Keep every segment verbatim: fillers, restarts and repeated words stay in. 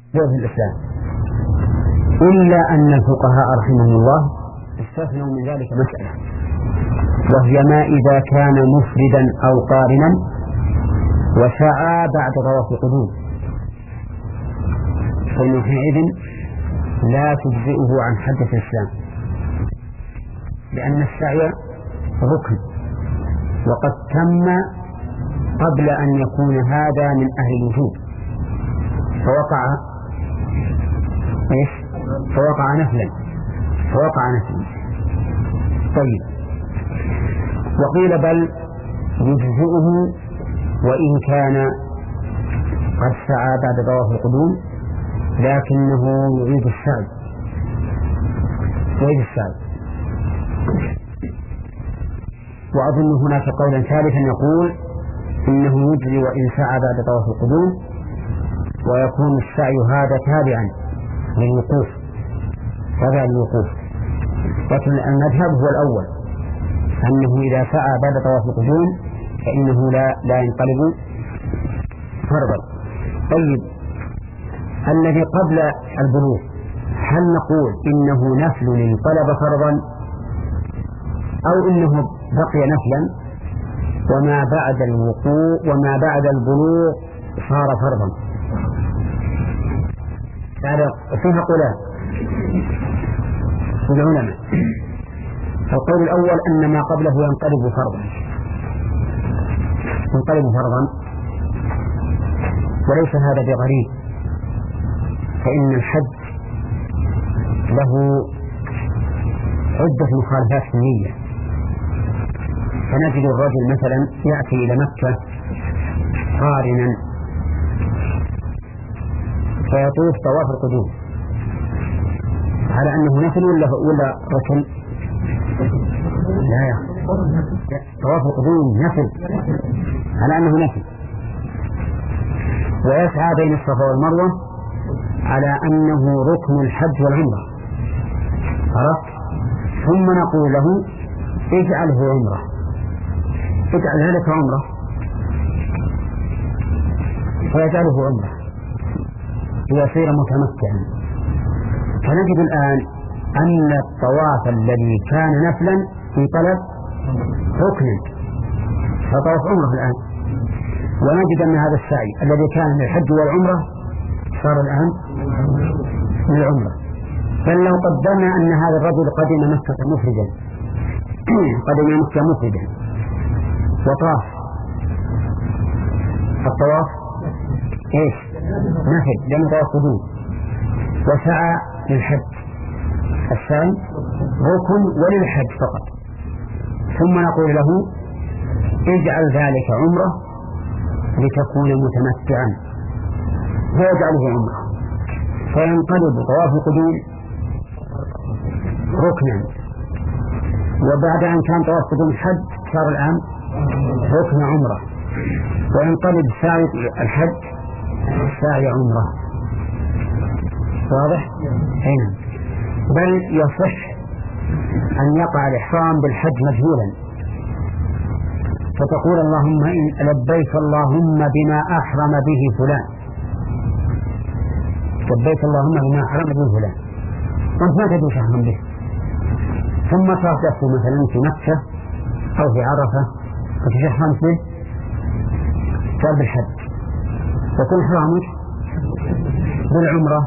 في الإسلام، إلا أن الفقهاء رحمهم الله استثنوا من ذلك مسألة، وهي ما إذا كان مفردا أو قارنا وسعى بعد طواف القدوم، فإنه حينئذ لا تجزئه عن حجة الإسلام، لأن السعي ركن وقد تم قبل أن يكون هذا من أهل الوجوب، فوقع إيش؟ فوقع نفلا فوقع نفلا طيب، وقيل بل يجزئه وإن كان قد سعى بعد طواف القدوم، لكنه يعيد السعي يعيد السعي وأظن هناك قولا ثالثا يقول إنه يجري وإن سعى بعد طواف القدوم، ويكون السعي هذا تابعا للوقوف تابعا للوقوف، لكن المذهب هو الأول، أنه إذا سعى بعد طواف القدوم فإنه لا لا ينقلب فرضا. طيب، الذي قبل البلوغ هل نقول إنه نفل انقلب فرضا، أو إنه بقي نفلا وما بعد الوقوع وما بعد البلوغ صار فرضا؟ هذا فيها قولان العلماء. القول الأول أن ما قبله ينقلب فرضا ينقلب فرضا وليس هذا بغريب، فإن الحج له عدة مخالفات في النية، فنجد الرجل مثلا يأتي إلى مكة قارنا فيطوف طواف القدوم على أنه نفل ولا ولا ركن؟ لا يا طواف القدوم نفل على أنه نفل، ويسعى بين الصفا والمروة على أنه ركن الحج والعمرة، عرفت؟ ثم نقول له اجعله عمرة، اجعل ذلك عمرة، فيجعله عمرة ليصير متمتعا. فنجد الآن أن الطواف الذي كان نفلا انقلب ركنا، فطواف عمرة الآن، ونجد أن هذا السعي الذي كان للحج والعمرة صار الآن للعمرة. بل لو قدرنا أن هذا الرجل قدم مكة مفردا قدم مكة مفردا وطاف، الطواف ايش؟ نفل لأنه طواف قدوم، وسعى للحج، السعي ركن وللحج فقط، ثم نقول له اجعل ذلك عمرة لتكون متمتعا، فيجعله عمرة، فينقلب طواف القدوم ركنا، وبعد أن كان طواف القدوم حج صار الآن ركن عمرة، وينقلب سعي الحج سعي عمرة. واضح؟ هنا بل يصح أن يقع الإحرام بالحج مجهولا، فتقول اللهم إن لبيك اللهم بما أحرم به فلان، لبيك اللهم بما أحرم به فلان، وانت ما تدري أحرم به، ثم صارت مثلا في مكة أو في عرفة فتشحرمت به صار بالحج، وكل حرامك بالعمرة.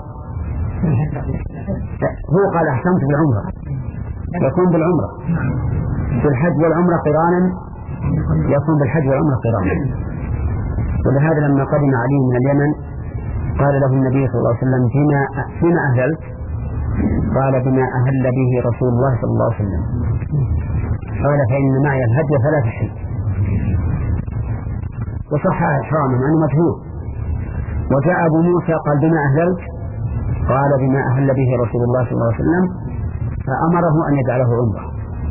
هو قال أحسنت بالعمرة، يكون بالعمرة بالحج والعمرة قرانا، يكون بالحج والعمرة قرانا. ولهذا لما قدم علي من اليمن قال له النبي صلى الله عليه وسلم بما بما أهللت؟ قال بما أهل به رسول الله صلى الله عليه وسلم. قال فإن معي الهدي فلا تحل، وصح إحرامه أنه مجهول. وجاء أبو موسى قال بما أهللت؟ قال بما أهل به رسول الله صلى الله عليه وسلم، فأمره أن يجعله عمرة،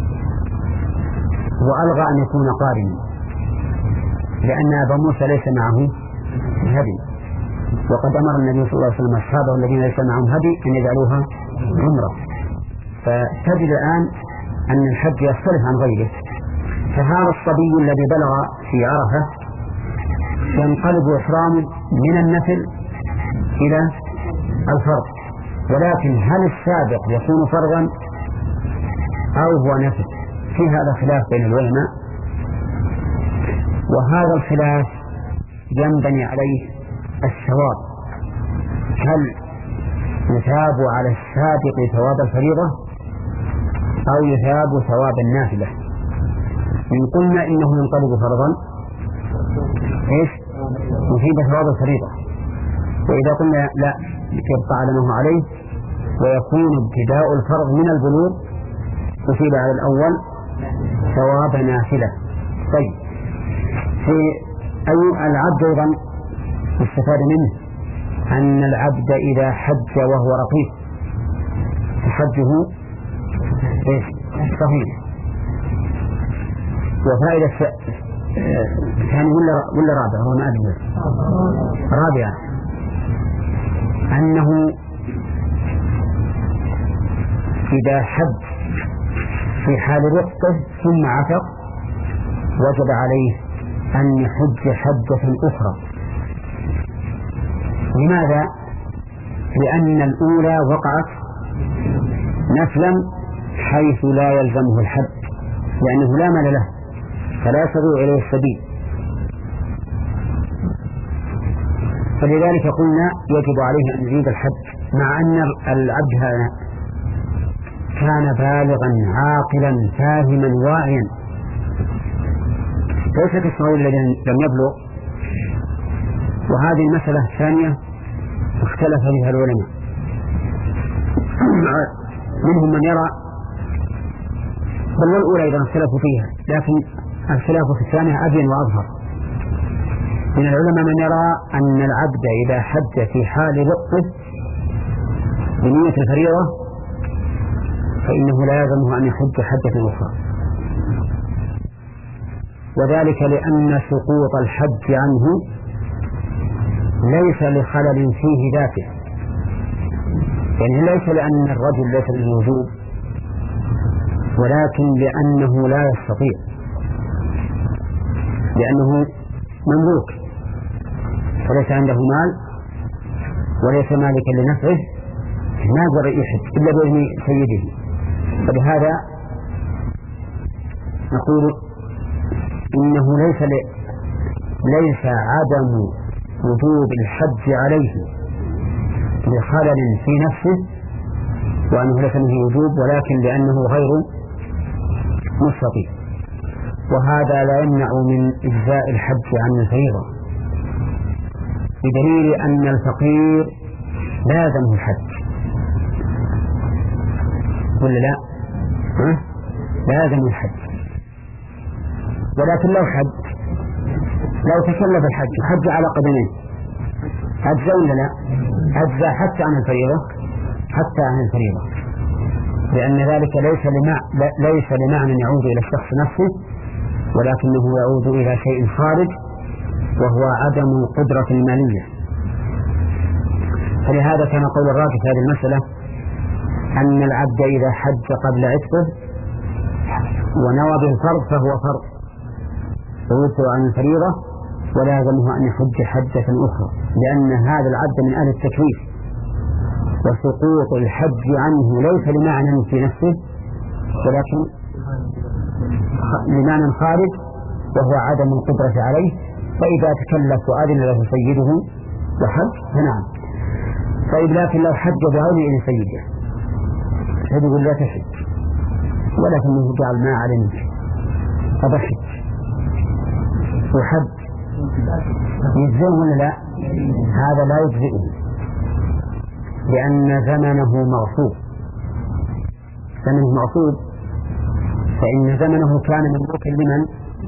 وألغى أن يكون قارنا، لأن أبا موسى ليس معه هدي، وقد أمر النبي صلى الله عليه وسلم أصحابه الذين ليس معهم هدي أن يجعلوها عمرة. فتجد الآن أن الحج يختلف عن غيره. فهذا الصبي الذي بلغ في عرفة ينقلب إحرامه من النفل إلى الفرض، ولكن هل السابق يكون فرضا أو هو نفل؟ في هذا خلاف بين العلماء، وهذا الخلاف ينبني عليه الثواب. هل يثاب على السابق ثواب الفريضة أو يثاب ثواب النافلة؟ إن قلنا إنه ينقلب فرضا إيش؟ يثيب ثواب الفريضة، وإذا قلنا لا يبقى على ما هو عليه ويكون ابتداء الفرض من البلوغ يثيب على الأول ثواب نافلة. طيب، في أي العبد أيضا يستفاد منه أن العبد إذا حج وهو رقيق فحجه إيش؟ صحيح. وفائدة ثانية ولا ولا رابعة؟ هو ما أدري. رابعة أنه إذا حج في حال رقه ثم عتق وجب عليه أن يحج حجة أخرى. لماذا؟ لأن الأولى وقعت نفلا حيث لا يلزمه الحج، لأنه لا مال له فلا يستطيع إليه السبيل، فلذلك قلنا يجب عليه أن يزيد الحج، مع أن العبد هذا كان بالغا عاقلا فاهما واعيا، ليس كالصغير الذي لم يبلغ. وهذه المسألة الثانية اختلف فيها العلماء، منهم من يرى، بل والأولى أيضا اختلفوا فيها، لكن الخلاف في الثانية أبين وأظهر. من العلماء من يرى أن العبد إذا حج في حال رقه بنية الفريضة فإنه لا يلزمه أن يحج حجة أخرى، وذلك لأن سقوط الحج عنه ليس لخلل فيه ذاته، يعني ليس لأن الرجل ليس للوجوب، ولكن لأنه لا يستطيع، لأنه مملوك فليس عنده مال وليس مالكا لنفعه، ما يقدر يحج إلا بإذن سيده. فلهذا نقول إنه ليس ل... ليس عدم وجوب الحج عليه لخلل في نفسه وأنه ليس منه وجوب، ولكن لأنه غير مستطيع، وهذا لا يمنع من إجزاء الحج عن الفريضة، بدليل أن الفقير لازمه الحج ولا لا؟ ها؟ لازم الحج، ولكن لو حج لو تكلف الحج حج على قدمين أجزى ولا لا؟ أجزى حتى عن الفريضة، حتى عن الفريضة، لأن ذلك ليس لمع... ليس لمعنى يعود إلى الشخص نفسه، ولكنه يعود إلى شيء خارج وهو عدم القدرة المالية. فلهذا كان قول الراجح في هذه المسألة أن العبد إذا حج قبل عتقه ونوى بالفرض فهو فرض ويوسع عن الفريضة، ولا يلزمه أن يحج حجة أخرى، لأن هذا العبد من أهل التكليف، وسقوط الحج عنه ليس لمعنى في نفسه ولكن لمعنى خارج وهو عدم القدرة عليه، فإذا تكلف وأذن له سيده وحج فنعم. طيب، لكن لو حج بغير إذن سيده فيقول لا تحج، ولكنه جعل ما علمك فبحج وحج يجزئه ولا لا؟ هذا لا يجزئه، لأن زمنه مغصوب، زمنه مغصوب، فإن زمنه كان مملوكا لمن؟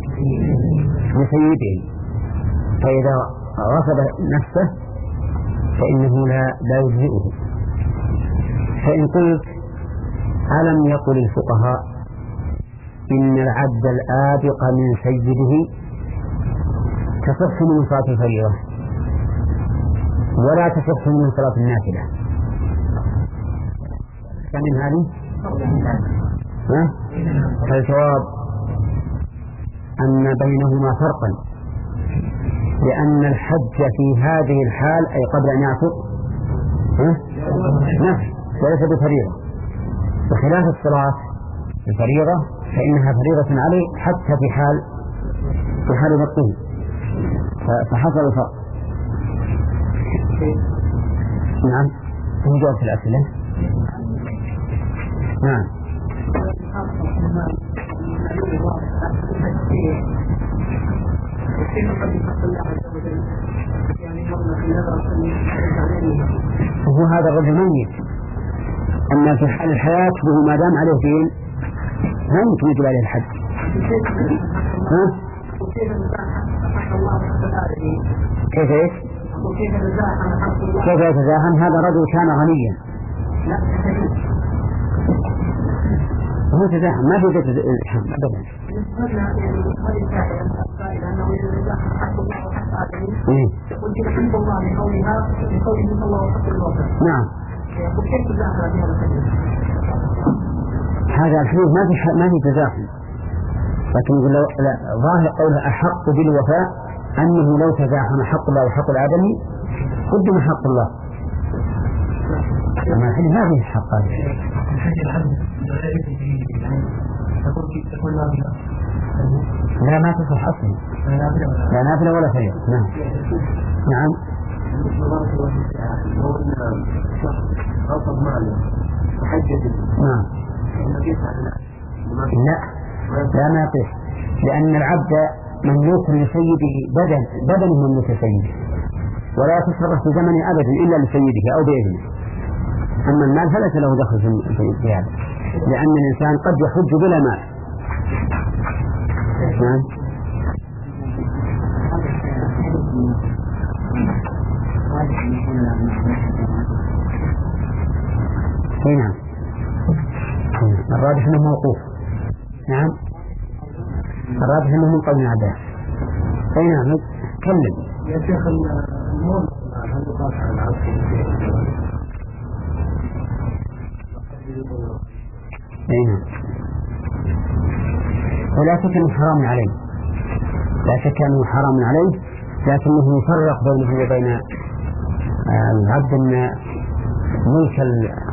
لسيده، فإذا غصب نفسه فإنه لا لا يجزئه. فإن قلت ألم يقل الفقهاء إن العبد الآبق من سيده تصح من صلاة الفريضة ولا تصح من صلاة النافلة، فمن هذه فالجواب أن بينهما فرقا، لأن الحج في هذه الحال أي قبل أن يعتق نفل وليس بفريضة، بخلاف الصلاة الفريضة فإنها فريضة عليه حتى في حال في حال ضبطه، فحصل الفرق. نعم هو جواب في الأسئلة. نعم وهو هذا الرجل ميت، أما في حال الحياة وهو ما دام عليه دين لا يمكن يجب عليه الحج. ها؟ كيف ايش؟ كيف يتزاحم؟ هذا رجل كان غنيا هو تزاحم ما في تزاحم أبدا. نعم هذا الحديث ما في ما في تزاحم، لكن يقول لو ظاهر قوله أحق بالوفاء أنه لو تزاحم حق الله وحق الآدمي قدم حق الله، أما الحديث ما فيه حق هذا. لا ما تصح أصلا، لا نافلة ولا فريضة. نعم نعم نعم لا لا ما يقيس، لأن العبد مملوك لسيده بدن بدن مملوك لسيده ولا يتصرف في زمن أبدا إلا لسيده أو بإذنه. أما المال فليس له دخل في هذا، لأن الإنسان قد يحج بلا مال. نعم نعم الراجح أنه موقوف. نعم الراجح أنه من قول عباس. أي نعم تكلم يا شيخ الموضوع هل يقاس على العصر؟ أي نعم ولا شك أنه حرام عليه، لا شك أنه حرام عليه، لكنه يفرق بينه وبين العبد أن ملك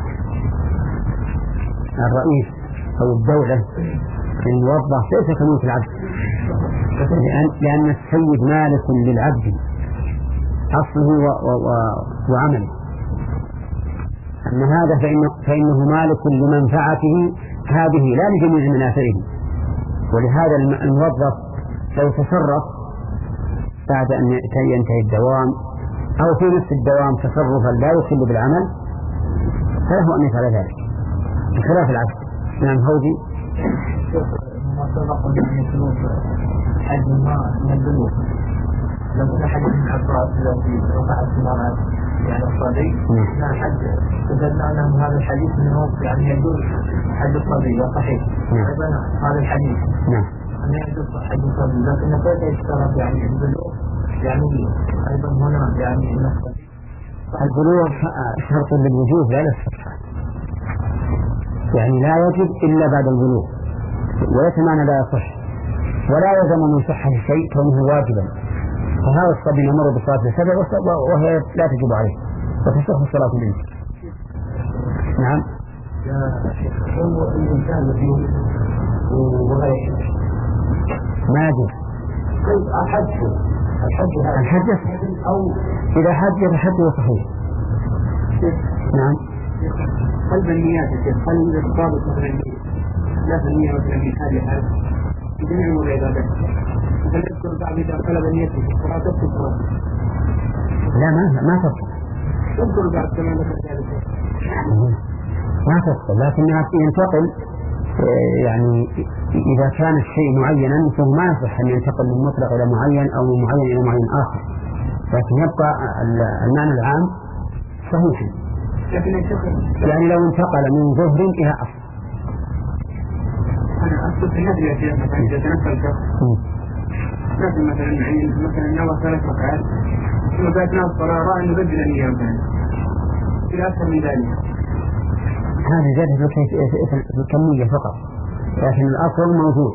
الرئيس أو الدولة الموظف ليس كملك العبد، لأن, لأن السيد مالك للعبد أصله وعمله، أما هذا فإنه, فإنه مالك لمنفعته هذه لا لجميع منافعه. ولهذا الموظف لو تصرف بعد أن ينتهي الدوام أو في نفس الدوام تصرفا لا يخل بالعمل فله أن يفعل ذلك بخلاف العبد. نعم هودي ما سبق من الفلوس حجم ما من البنوك لو كان حجم من عباس الذي رفع الثمانات يعني الصدي لا حج تدلنا أن هذا الحديث منه يعني يجوز حج الصدي وصحيح أيضا هذا الحديث أن يجوز حج الصدي، لكن كيف يشترط يعني البلوغ يعني أيضا هنا يعني البلوغ شرط للوجوب لا للصحة، يعني لا يجب إلا بعد البلوغ، وليس معنى لا يصح ولا يلزم من صحة شيء كونه واجبا. فهذا الصبي يمر بالصلاة السبع وهي لا تجب عليه وتصح الصلاة منه. نعم هو الإنسان يجوز وغير ما يجوز الحج الحج الحج أو إذا حج فحجه صحيح. نعم قلب النيات هل الضابط مثلا لا في النية مثلا في حال حال في جميع أمور العبادات هل يذكر بعض إذا قلب نيته ولا تذكر؟ لا ما ما تذكر تذكر بعض كما ذكر ذلك ما تذكر، لكنها ينتقل يعني إذا كان الشيء معينا فهو ما يصح أن ينتقل من مطلق إلى معين أو من معين إلى معين آخر، لكن يبقى المعنى العام صحيحا. يعني لو انتقل من ظهر إلى أصل أنا أقصد في النبي يا شيخ مثلا إذا تنفل شخص مثلا مثلا مثلا نوى ثلاث ركعات ثم بعد نوى الصلاة رأى أن يبدل النية مثلا إلى أكثر من ذلك، هذه زادت في الكمية فقط، لكن الأصل موجود.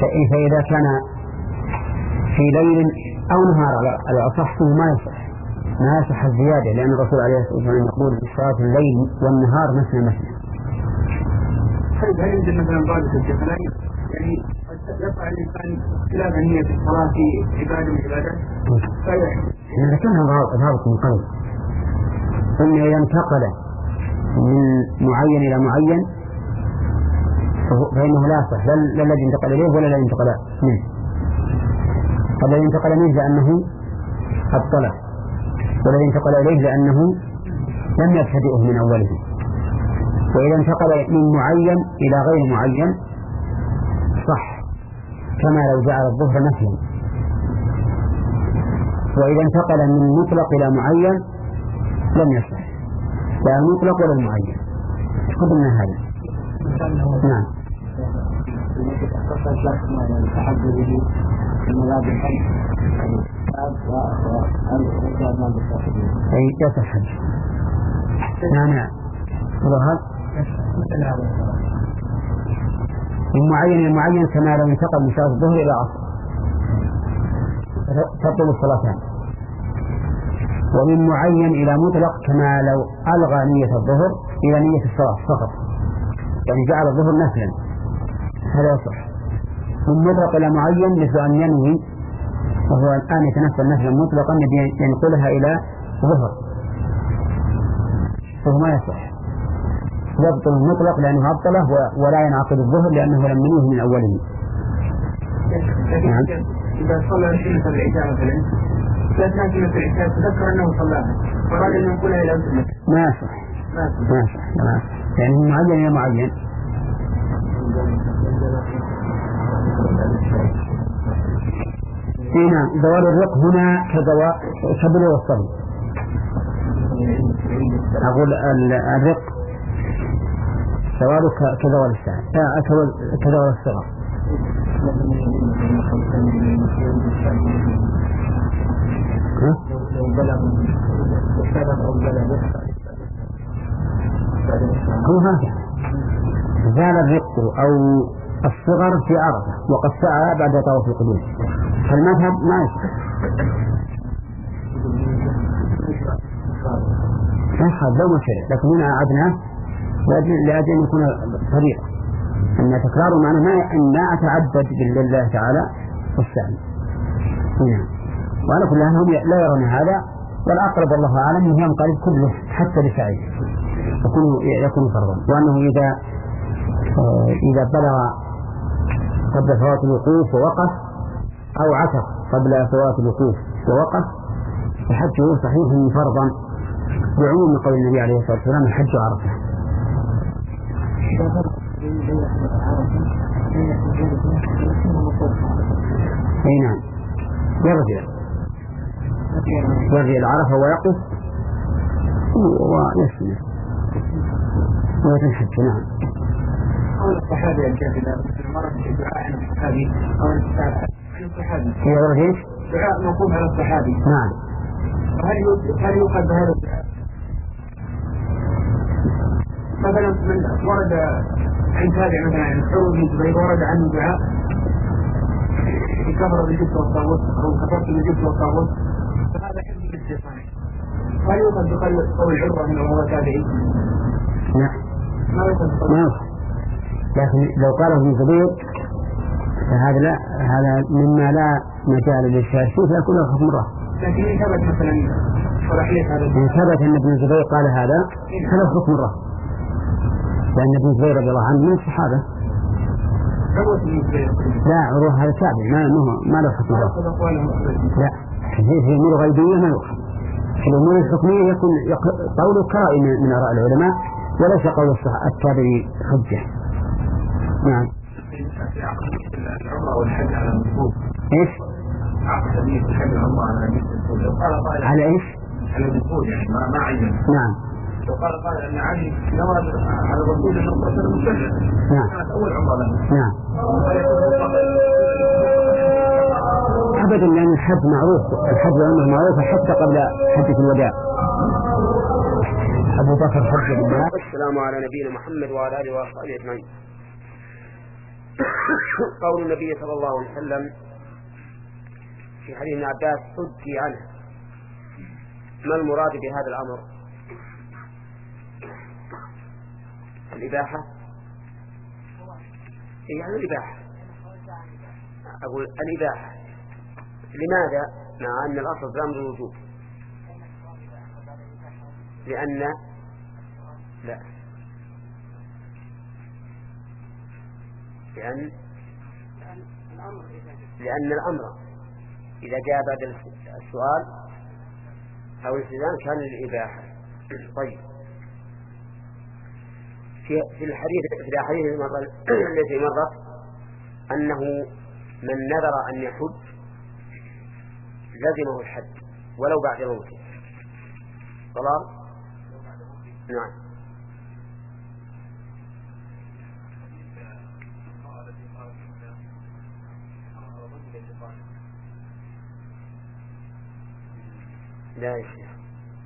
فإذا كان في ليل أو نهار على الأصح ما يصح، ما يصح الزيادة، لأن الرسول عليه الصلاة والسلام يقول صلاة الليل والنهار مثنى مثنى. طيب هل يمكن مثلا بعض الشيخ يعني يقع الإنسان خلاف نية الصلاة في عبادة من عبادات؟ احنا ذكرنا ضابط من قبل، قلنا إذا انتقل من معين إلى معين فإنه لا يصح، لا الذي انتقل إليه ولا الذي انتقل منه. الذي انتقل منه لأنه أبطله، والذي انتقل إليه لأنه لم يبتدئه من أوله. وإذا انتقل من معين إلى غير معين صح، كما لو جعل الظهر نفلا. وإذا انتقل من مطلق إلى معين لم يصح، لا المطلق ولا المعين. قبلنا هذا. نعم. أي يصح. نعم نعم. ظهر من معين إلى معين كما لو انتقل من صلاة الظهر إلى عصر تبطل الصلاتان. ومن معين إلى مطلق كما لو ألغى نية الظهر إلى نية الصلاة فقط، يعني جعل الظهر نفلا، هذا يصح. من مطلق إلى معين مثل أن ينوي وهو الآن يتنفل نفلا مطلقا ينقلها إلى ظهر فهو ما يصح، يبطل المطلق لأنه أبطله ولا ينعقد الظهر لأنه لم ينوه من أوله. نعم. إذا صلى سنة العشاء مثلا لا سنة العشاء تذكر أنه صلاها فراد أن ينقلها إلى سنة ما يصح ما يصح ما يصح يعني من معين إلى معين. هنا دوال الرق هنا كدواء كبل والصبي. أقول الرق سواله كدوال الساعة كدوال الصغر. هو هذا زال الرق أو الصغر في عرفة وقد سعى بعد طواف القدوم، فالمذهب ما يصح. هذا لو مشرع، لكن هنا أعدناه لأجل أن يكون طريقة أن تكرار معنى ما أن لا أتعبد بالله تعالى والسعي. نعم. وعلى كل هم لا يرون هذا، والأقرب الله أعلم أنه ينقلب كله حتى لسعيه يكون يكون فرضا، وأنه إذا إذا بلغ قبل فوات الوقوف ووقف أو عتق قبل فوات الوقوف ووقف فحجه صحيح فرضا بعموم قول النبي عليه الصلاة والسلام الحج عرفة. أي نعم يرجع يرجع العرفة ويقف ويسمع ويتنحج. نعم. قول الصحابي الجاهل مرة دعاء عن الصحابي أو عن الصحابي هي ورد دعاء موقوف على الصحابي. نعم. هل هل يؤخذ بهذا الدعاء؟ مثلا من ورد عن تابع مثلا عن عروة بن الزبير ورد عنه دعاء كفر بالجبت والطاغوت أو كفرت بالجبت والطاغوت، فهذا حفظ للشيطان. هل يؤخذ بقول عروة من هو تابعي؟ لا ما يؤخذ ما يؤخذ، لكن لو قاله ابن الزبير فهذا لا، هذا مما لا مجال للشاذ فيه فيكون له حكم الرفع. لكن إن ثبت مثلا صلاحية هذا إن ثبت أن ابن الزبير قال هذا فله حكم الرفع، لأن ابن الزبير رضي الله عنه من الصحابة. لا عروة هذا تابع ما ما له حكم الرفع. لا في أمور غيبية ما يؤخذ. في الأمور الحكمية يكون قوله كرائم من آراء العلماء وليس قول التابعي حجة. نعم. العمرة والحج على المفروض. إيش؟ عقد النية الحج العمرة على النية المفروض. على إيش؟ على المفروض يعني ما ما عين. نعم. وقال قال أن علي نوى على الرسول أن الرسول مسلم. نعم. كانت أول عمرة له. نعم. أبدا لأن الحج معروف، الحج والعمرة معروفة حتى قبل حجة الوداع. أبو بكر حج بالله. السلام على نبينا محمد وعلى آله وصحبه أجمعين. قول النبي صلى الله عليه وسلم في حديث ابن عباس حجي عنه ما المراد بهذا الأمر؟ الإباحة؟ يعني الإباحة، أقول الإباحة. لماذا؟ مع أن الأصل في الأمر الوجوب. لأن لا لأن لأن الأمر إذا جاء بعد السؤال أو الاستئذان كان للإباحة. طيب، في في الحديث في الحديث التي مرت أنه من نذر أن يحج لزمه الحج ولو بعد موته. طلال؟ نعم. لا يا شيخ.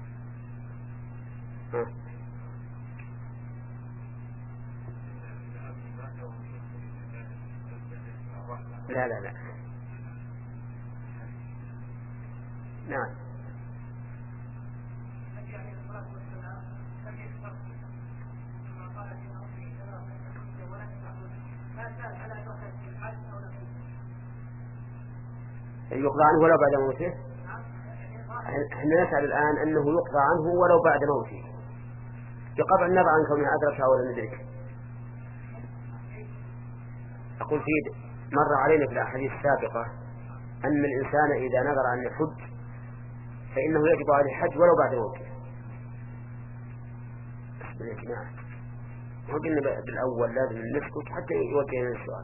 ها. لا لا لا. نعم. يقضى عنه ولو بعد موته. احنا نسأل الآن أنه يقضى عنه ولو بعد موته بقطع النظر عن كونه أدركها ولا ندرك. أقول في مر علينا في الأحاديث السابقة أن الإنسان إذا نذر أن يحج فإنه يجب عليه الحج ولو بعد موته. بالإجماع. وقلنا بالأول لازم نسكت حتى يوجهنا السؤال.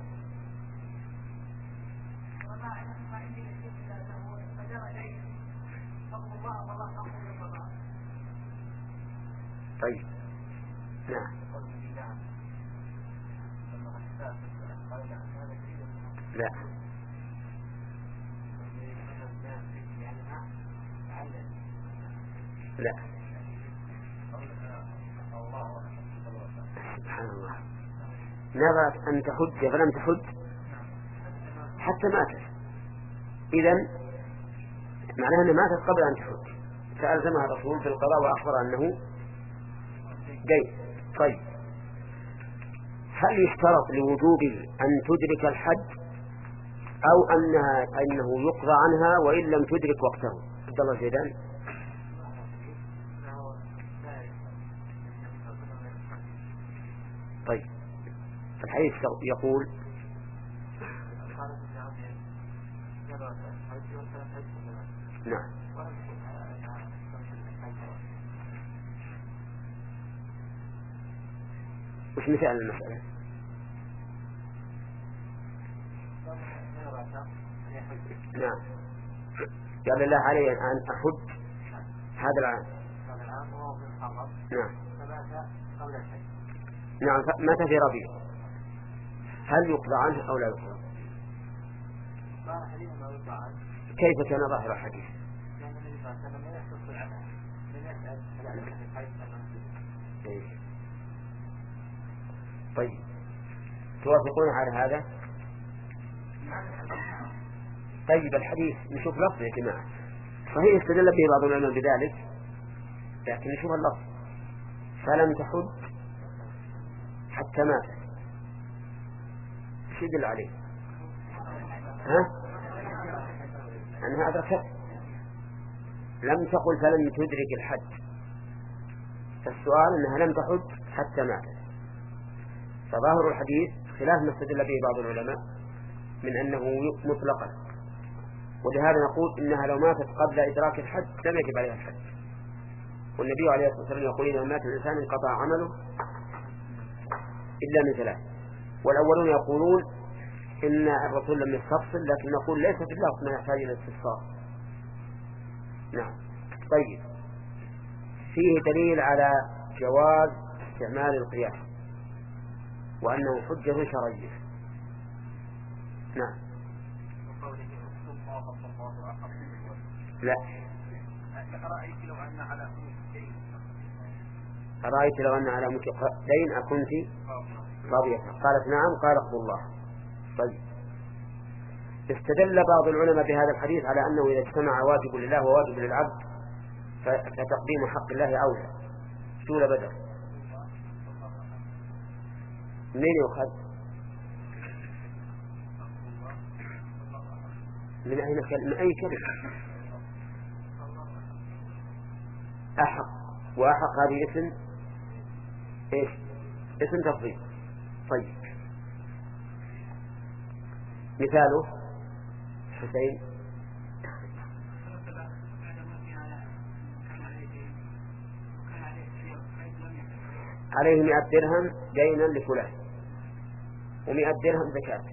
طيب. نعم. لا. لا. سبحان الله. نذرت أن تحج فلم تحج حتى ماتت. إذن معناها أنها ماتت قبل أن تحج، فألزمها الرسول في القضاء وأخبر أنه جيد. طيب، هل يشترط لوجوب أن تدرك الحج أو أنها أنه يقضى عنها وإن لم تدرك وقته؟ عبد الله زيدان. طيب، الحديث يقول نعم. وش مثال المسألة؟ نعم. قال الله علي أن أحج هذا العام. نعم. نعم. متى في ربيع؟ هل يقضى عنه أو لا يقضى؟ كيف كان ظاهر الحديث؟ طيب، توافقون على هذا؟ طيب، الحديث نشوف لفظ يا جماعة. صحيح استدل به بعض العلماء بذلك، لكن نشوف اللفظ. فلم تحج حتى مات، ايش يدل عليه؟ ها؟ أنها أدركت. لم تقل فلم تدرك الحج، فالسؤال أنها لم تحج حتى ماتت. فظاهر الحديث خلاف ما استدل به بعض العلماء من أنه مطلقا، ولهذا نقول إنها لو ماتت قبل إدراك الحج لم يجب عليها الحج. والنبي عليه الصلاة والسلام يقول إذا مات الإنسان انقطع عمله إلا من ثلاث. والأولون يقولون إن الرسول لم يستفصل، لكن نقول ليس في اللفظ ما يحتاج إلى استفصال. نعم. طيب، فيه دليل على جواز استعمال القياس وأنه حجة شرعية. نعم. لا. أرأيت لو أن على أرأيت لو أن على مك دين أكنت راضية؟ قالت نعم. قال اقضوا الله. طيب، استدل بعض العلماء بهذا الحديث على أنه إذا اجتمع واجب لله وواجب للعبد فتقديم حق الله أولى. سولة بدر منين يؤخذ؟ من أين كلمة؟ من أي كلمة؟ أحق، وأحق هذه اسم إيش؟ اسم تفضيل. طيب مثاله حسين عليه مئة درهم دينا لفلان ومئة درهم زكاة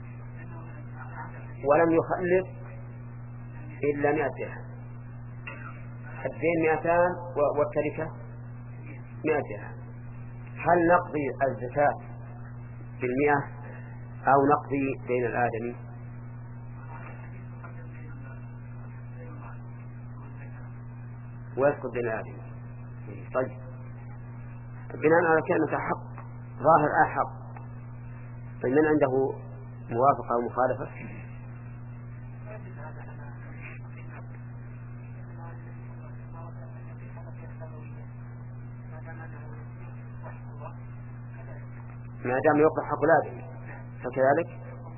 ولم يخلف إلا مئة درهم، الدين مئتان والتركة مئة درهم. هل نقضي الزكاة بالمئة أو نقضي دين الآدمي؟ ويسقط دين الآدمي. طيب بناء على كلمة حق ظاهر أحق، فمن عنده موافقة أو مخالفة؟ ما دام يوقع حق الآدمي فكذلك،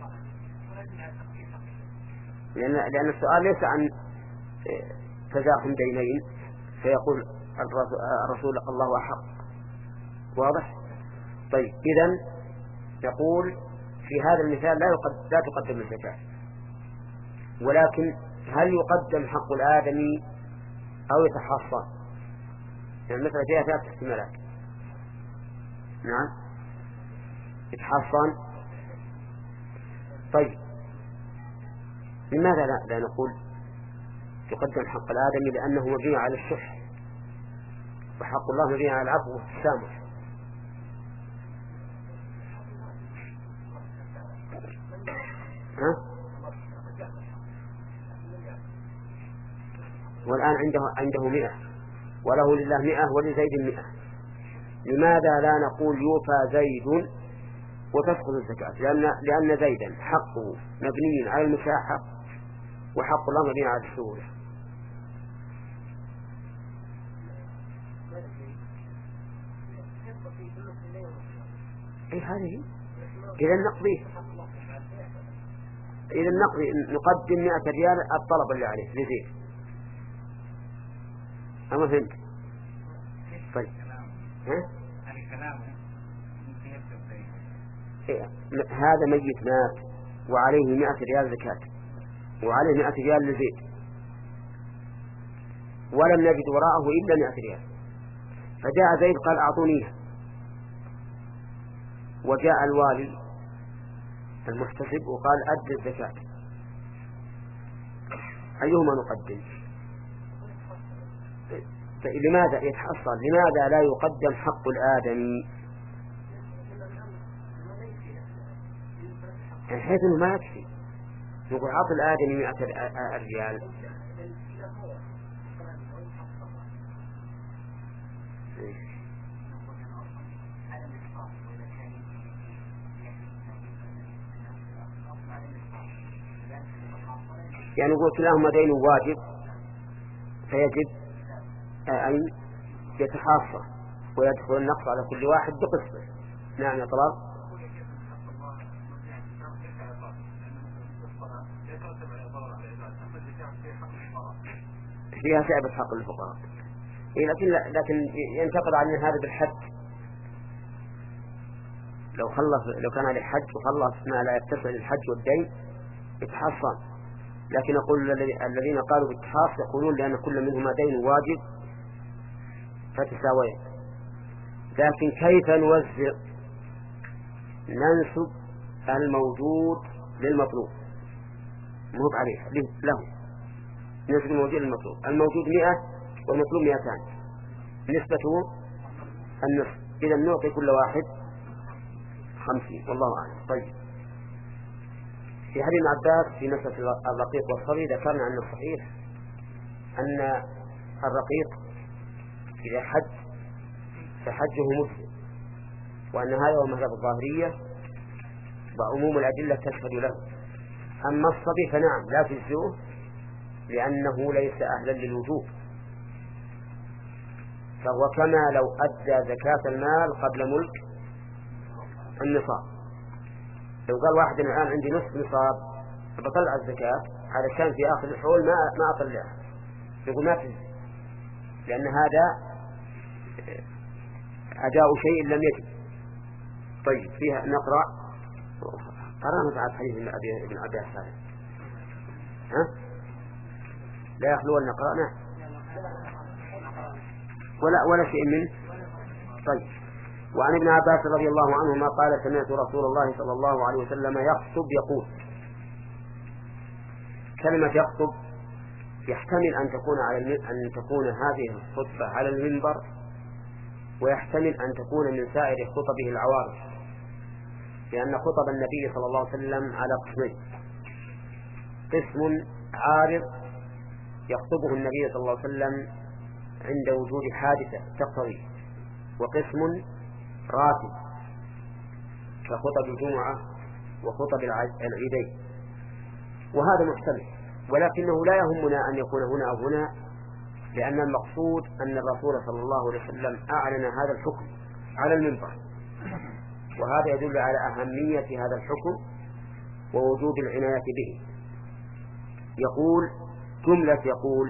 لأن, لأن السؤال ليس عن تزاحم دينين فيقول الرسول الله أحق. واضح؟ طيب إذن يقول في هذا المثال لا, يقدم لا تقدم الزكاة، ولكن هل يقدم حق الآدمي أو يتحصن؟ يعني مثلا فيها ثلاث احتمالات. نعم يتحصن. طيب لماذا لا, لا نقول يقدم حق الآدمي؟ لأنه مبني على الشح، وحق الله مبني على العفو والتسامح. ها؟ والآن عنده عنده مئة وله لله مئة ولزيد مئة، لماذا لا نقول يوفى زيد وتسقط الزكاة؟ لأن لأن زيدا حقه مبني على المشاحة وحق الله مبني على السهولة. أي هذه إذا نقضيه، إذا نقضي نقدم مئة ريال الطلب اللي عليه لزيد. أما فهمت؟ طيب ها؟ إيه؟ هذا ميت مات وعليه مئة ريال زكاة وعليه مئة ريال لزيد ولم نجد وراءه إلا مئة ريال، فجاء زيد قال أعطونيها، وجاء الوالي المحتسب وقال أدي الزكاة، أيهما نقدم؟ لماذا يتحصل؟ لماذا لا يقدم حق الآدمي؟ حيث أنه ما يكفي نقول عطل الآدمي مئة ريال. يعني نقول كلاهما دين واجب فيجب أن يتحاصى ويدخل النقص على كل واحد بقسمه. نعم يا طلال. فيها شعبة حق الفقراء، إيه لكن لكن ينتقد عن هذا بالحج. لو خلص لو كان عليه حج وخلص ما لا يتسع للحج والدين يتحصن، لكن يقول الذين قالوا بالتحاص يقولون لأن كل منهما دين واجب فتساويا. لكن كيف نوزع؟ ننسب الموجود للمطلوب مو عليه له، نسبة الموجود للمطلوب. الموجود مئة والمطلوب مئتان، نسبته النصف، إذا نعطي كل واحد خمسين والله أعلم. طيب في حديث ابن عباس في مسألة الرقيق والصبي ذكرنا أن الصحيح أن الرقيق إذا حج فحجه مجزئ، وأن هذا هو مذهب الظاهرية وعموم الأدلة تشهد له. أما الصبي فنعم لا تجزئه لأنه ليس أهلا للوجوب، فهو كما لو أدى زكاة المال قبل ملك النصاب. لو قال واحد الآن عندي نصف نصاب بطلع الزكاة علشان في آخر الحول ما ما أطلعها، يقول ما تجزي، لأن هذا أداء شيء لم يجب. طيب فيها نقرأ قرأنا بعد حديث ابن أبي الحارث، ها لا يخلو أن نقرأنا ولا ولا شيء منه. طيب وعن ابن عباس رضي الله عنهما قال سمعت رسول الله صلى الله عليه وسلم يخطب يقول. كلمة يخطب يحتمل أن تكون على أن تكون هذه الخطبة على المنبر، ويحتمل أن تكون من سائر خطبه العوارض، لأن خطب النبي صلى الله عليه وسلم على قسمين: قسم عارض يخطبه النبي صلى الله عليه وسلم عند وجود حادثة تقتضي، وقسم راتب كخطب الجمعة وخطب العيدين، وهذا محتمل، ولكنه لا يهمنا أن يكون هنا أو هنا، لأن المقصود أن الرسول صلى الله عليه وسلم أعلن هذا الحكم على المنبر، وهذا يدل على أهمية هذا الحكم ووجوب العناية به. يقول جملة يقول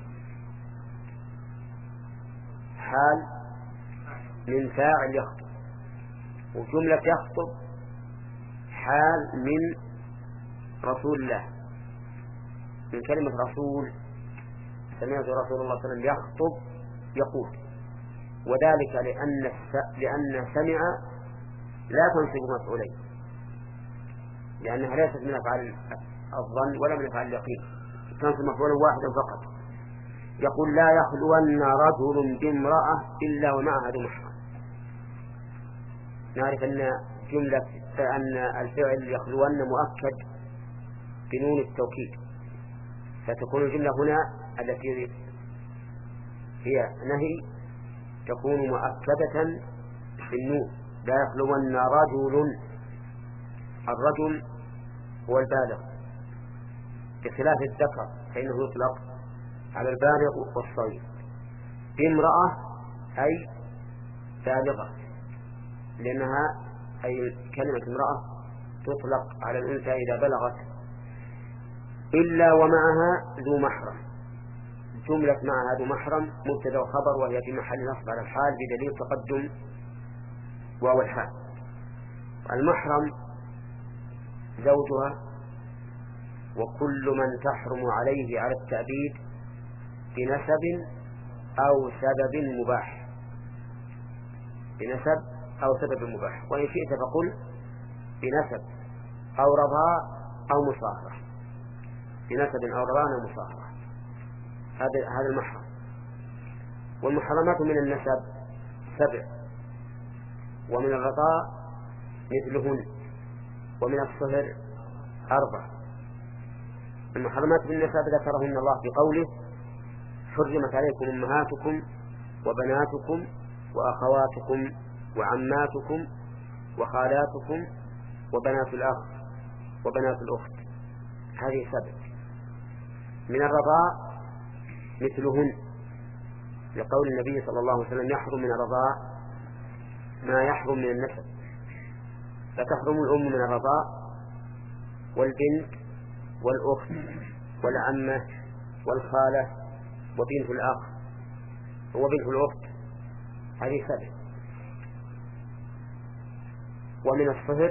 حال من فاعل يخطب، وجملة يخطب حال من رسول الله، من كلمة رسول. سمعت رسول الله صلى الله عليه وسلم يخطب يقول، وذلك لأن لأن سمع لا تنصب مفعولين، لأنها ليست من أفعال الظن ولا من أفعال اليقين، تنصب مفعولا واحدا فقط. يقول لا يخلون رجل بامرأة إلا ومعها ذو محرم. نعرف أن جملة أن الفعل يخلون مؤكد بنون التوكيد، فتكون الجملة هنا التي هي نهي تكون مؤكدة بالنون. لا يخلون رجل، الرجل هو البالغ، بخلاف الذكر فإنه يطلق على البالغ والصغير. بامرأة أي بالغة، لأنها أي كلمة امرأة تطلق على الأنثى إذا بلغت. إلا ومعها ذو محرم، جملة معها ذو محرم مبتدأ وخبر، وهي في محل نصب على الحال بدليل تقدم واو الحال. المحرم زوجها وكل من تحرم عليه على التأبيد بنسب أو سبب مباح، بنسب أو سبب مباح، وإن شئت فقل بنسب أو رضاء أو مصاهرة، بنسب أو رضاء أو مصاهرة، هذا هذا المحرم. والمحرمات من النسب سبع، ومن الرضاء مثلهن، ومن الصهر أربع. المحرمات من النسب ذكرهن الله بقوله حرمت عليكم أمهاتكم وبناتكم وأخواتكم وعماتكم وخالاتكم وبنات الأخ وبنات الأخت، هذه سبع. من الرضاء مثلهن، لقول النبي صلى الله عليه وسلم يحرم من الرضاء ما يحرم من النسب، فتحرم الأم من الرضاء والبنت والأخت والعمة والخالة وبنت الأخ وبنت الأخت، هذه سبع. ومن الصهر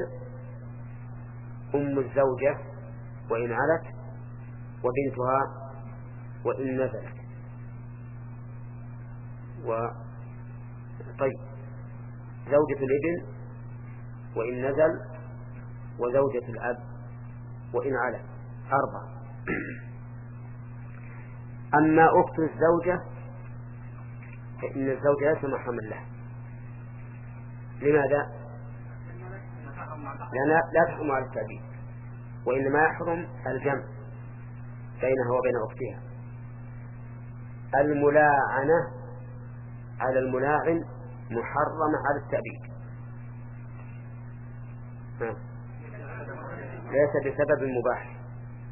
أم الزوجة وإن علت، وبنتها وإن نزلت. و طيب زوجة الابن وإن نزل، وزوجة الأب وإن علت، أربع. أما أخت الزوجة فإن الزوجة ليس محرما لها. لماذا؟ لأنها لا تحرم على التأبيد، وإنما يحرم الجمع بينها وبين أختها. الملاعنة على الملاعن محرمة على التأبيد، ليس بسبب مباح،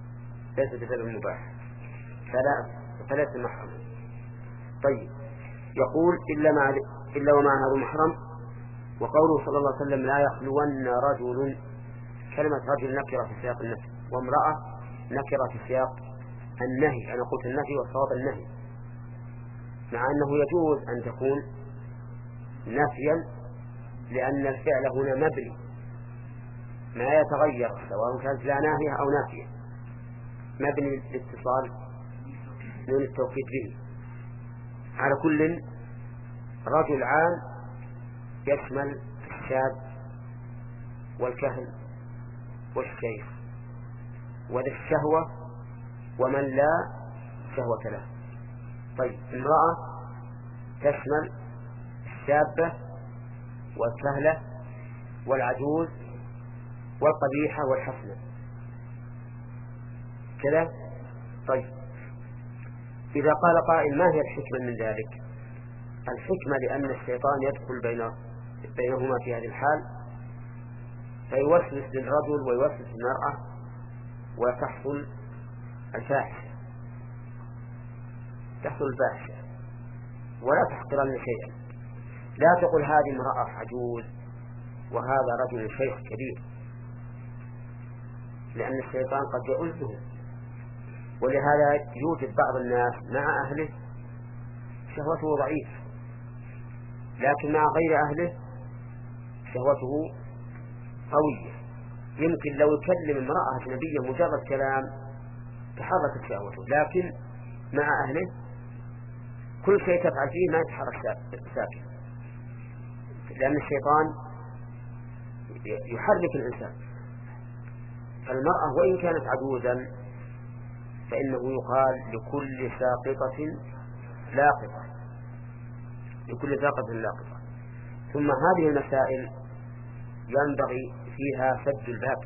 ليس بسبب مباح، فلا فليس محرما. طيب يقول إلا مع إلا ومعها ذو محرم. وقوله صلى الله عليه وسلم لا يخلون رجل، كلمة رجل نكرة في سياق النفي، وامرأة نكرة في سياق النهي. أنا قلت النفي والصواب النهي، مع أنه يجوز أن تكون نفيا لأن الفعل هنا مبني ما يتغير سواء كانت لا ناهية أو نافية، مبني لاتصال نون التوكيد به. على كل رجل عام يشمل الشاب والكهل والشيخ وذا الشهوة ومن لا شهوة له. طيب امرأة تشمل الشابة والكهلة والعجوز والقبيحة والحسنة كذا. طيب إذا قال قائل ما هي الحكمة من ذلك؟ الحكمة لأن الشيطان يدخل بين بينهما في هذه الحال فيوسوس للرجل ويوسوس للمرأة وتحصل الفاحشة، تحصل الفاحشة ولا تحقرن شيئا. لا تقل هذه امرأة عجوز وهذا رجل شيخ كبير، لأن الشيطان قد يؤذه. ولهذا يوجد بعض الناس مع أهله شهوته ضعيف، لكن مع غير أهله شهوته قوية. يمكن لو يكلم امرأة أجنبية مجرد كلام تحركت شهوته، لكن مع أهله كل شيء تفعل فيه ما يتحرك ساكن، لأن الشيطان يحرك الإنسان. فالمرأة وإن كانت عجوزا فإنه يقال لكل ساقطة لاقطة، لكل ساقطة لاقطة. ثم هذه المسائل ينبغي فيها سد الباب،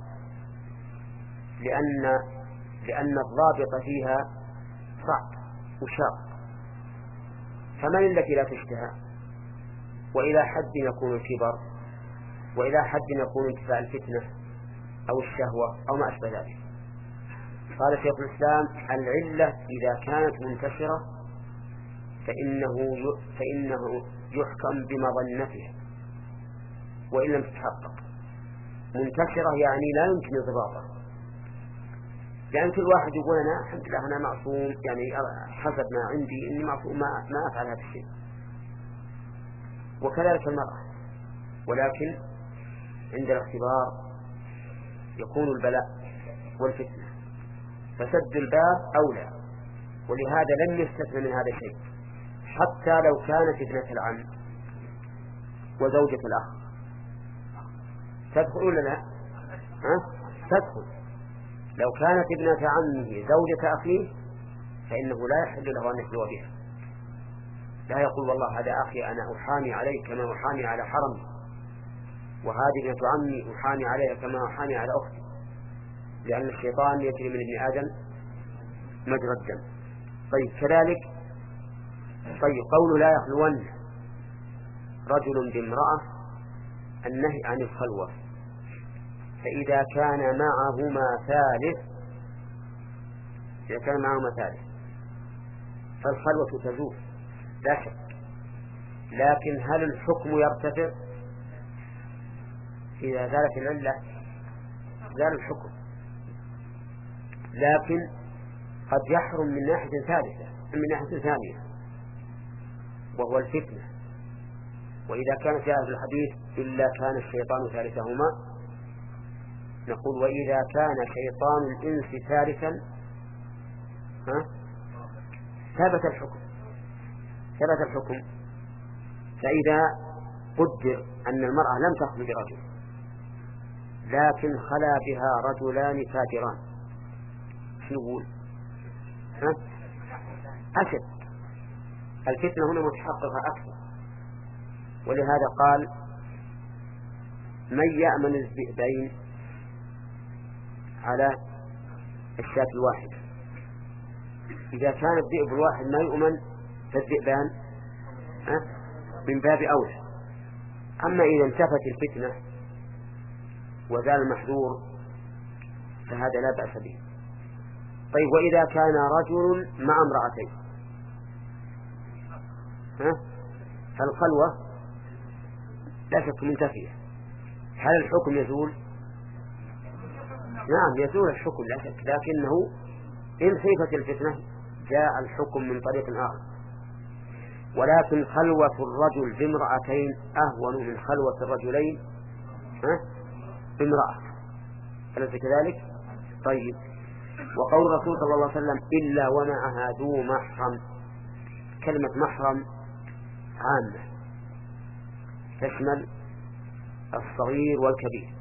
لأن لأن الضابط فيها صعب وشاق. فمن التي لا تشتهى؟ وإلى حد يكون الكبر، وإلى حد يكون انتفاع الفتنة أو الشهوة أو ما أشبه ذلك. قال شيخ الإسلام العلة إذا كانت منتشرة فإنه فإنه يحكم بمظنته وإن لم تتحقق. منتشرة يعني لا يمكن انضباطها، لأن كل واحد يقول أنا الحمد لله أنا معصوم، يعني حسب ما عندي إني معصوم ما, ما أفعل هذا الشيء. وكذلك المرأة، ولكن عند الاختبار يكون البلاء والفتنة، فسد الباب أولى. ولهذا لم يستثنى من هذا الشيء حتى لو كانت ابنة العم وزوجة الأخ تدخل ولا لا؟ ها؟ تدخل. لو كانت ابنة عمه زوجة أخيه فإنه لا يحل له أن يخلو بها، لا يقول والله هذا أخي أنا أحامي عليه كما أحامي على حرمي، وهذه ابنة عمي أحامي عليها كما أحامي على أختي، لأن الشيطان يجري من ابن آدم مجرى الدم. طيب كذلك طيب قوله لا يخلون رجل بامرأة النهي عن الخلوة، فإذا كان معهما ثالث إذا كان معهما ثالث فالخلوة تزول لا شك، لكن هل الحكم يرتفع؟ إذا زالت العلة زال الحكم، لكن قد يحرم من ناحية ثالثة من ناحية ثانية وهو الفتنة. وإذا كان في هذا الحديث إلا كان الشيطان ثالثهما، نقول وإذا كان شيطان الإنس ثالثا ها ثبت الحكم ثبت الحكم. فإذا قدر أن المرأة لم تخلو برجل لكن خلا بها رجلان فاجران، شو نقول؟ ها؟ أشد الفتنة هنا متحققة أكثر. ولهذا قال من يأمن الذئبين على الشاة الواحدة. إذا كان الذئب الواحد ما يؤمن فالذئبان من باب أولى. أما إذا انتفت الفتنة وزال المحذور فهذا لا بأس به. طيب وإذا كان رجل مع امرأتين ها فالخلوة لا شك منتفية. هل الحكم يزول؟ نعم يزول الحكم لا شك، لكنه إن خيفت الفتنة جاء الحكم من طريق آخر. ولكن خلوة الرجل بامرأتين أهون من خلوة الرجلين بامرأة، أليس كذلك؟ طيب، وقول الرسول صلى الله عليه وسلم إلا ومعها ذو محرم، كلمة محرم عامة تشمل الصغير والكبير،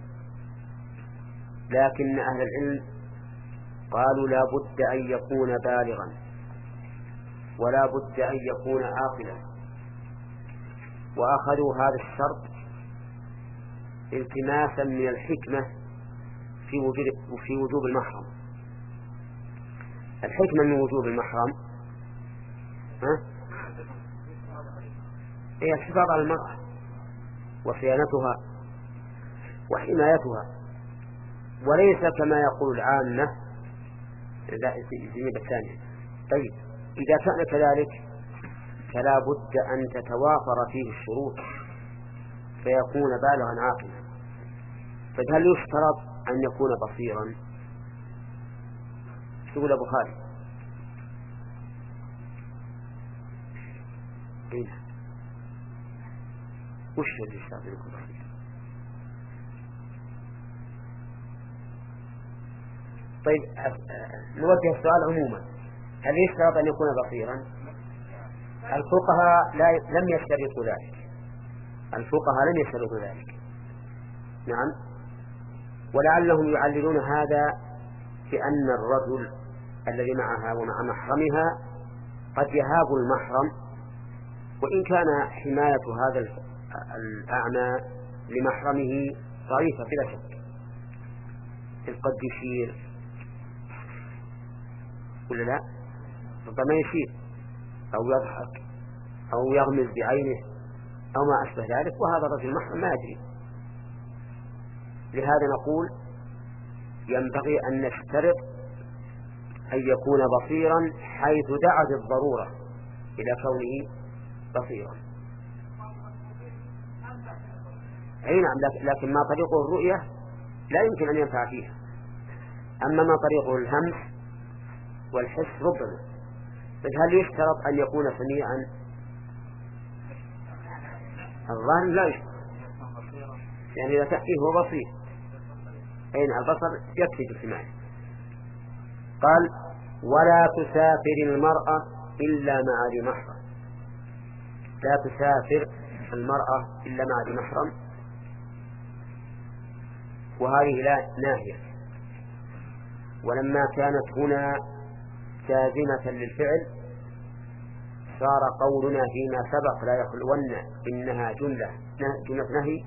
لكن أهل العلم قالوا لا بد أن يكون بالغا ولا بد أن يكون عاقلا، وأخذوا هذا الشرط التماسا من الحكمة في وجوب في وجوب المحرم. الحكمة من وجوب المحرم ها؟ هي الحفاظ على المرأة وصيانتها وحمايتها، وليس كما يقول العامة لا الجنيب الثانية. طيب، إذا كان كذلك فلا بد أن تتوافر فيه الشروط فيكون بالغا عاقلا. فهل يشترط أن يكون بصيرا؟ يقول أبو خالد إيه؟ وش اللي يشترط أن يكون بصيرا؟ طيب، نوجه السؤال عموما، هل يشترط أن يكون بصيرا؟ الفقهاء لا لم يشترطوا ذلك، الفقهاء لم يشترطوا ذلك. نعم، ولعلهم يعللون هذا بأن الرجل الذي معها ومع محرمها قد يهاب المحرم، وإن كان حماية هذا الأعمى لمحرمه ضعيفة بلا شك، إذ قد يشير ولا لا، ربما يشير أو يضحك أو يغمز بعينه أو ما أشبه ذلك، وهذا الرجل محرم ما يدري. لهذا نقول ينبغي أن نشترط أن يكون بصيرا حيث دعت الضرورة إلى كونه بصيرا. أي نعم، لكن ما طريقه الرؤية لا يمكن أن ينفع فيها، أما ما طريقه الهمس والحس ربما. بل هل يشترط أن يكون سميعا؟ الظاهر لا يشترط، يعني إذا تأتيه هو بصير، أين البصر يكفي بالسماع. قال ولا تسافر المرأة إلا مع ذي محرم، لا تسافر المرأة إلا مع ذي محرم، وهذه لا ناهية. ولما كانت هنا جازمة للفعل صار قولنا فيما سبق لا يخلون إنها جملة جملة نهي.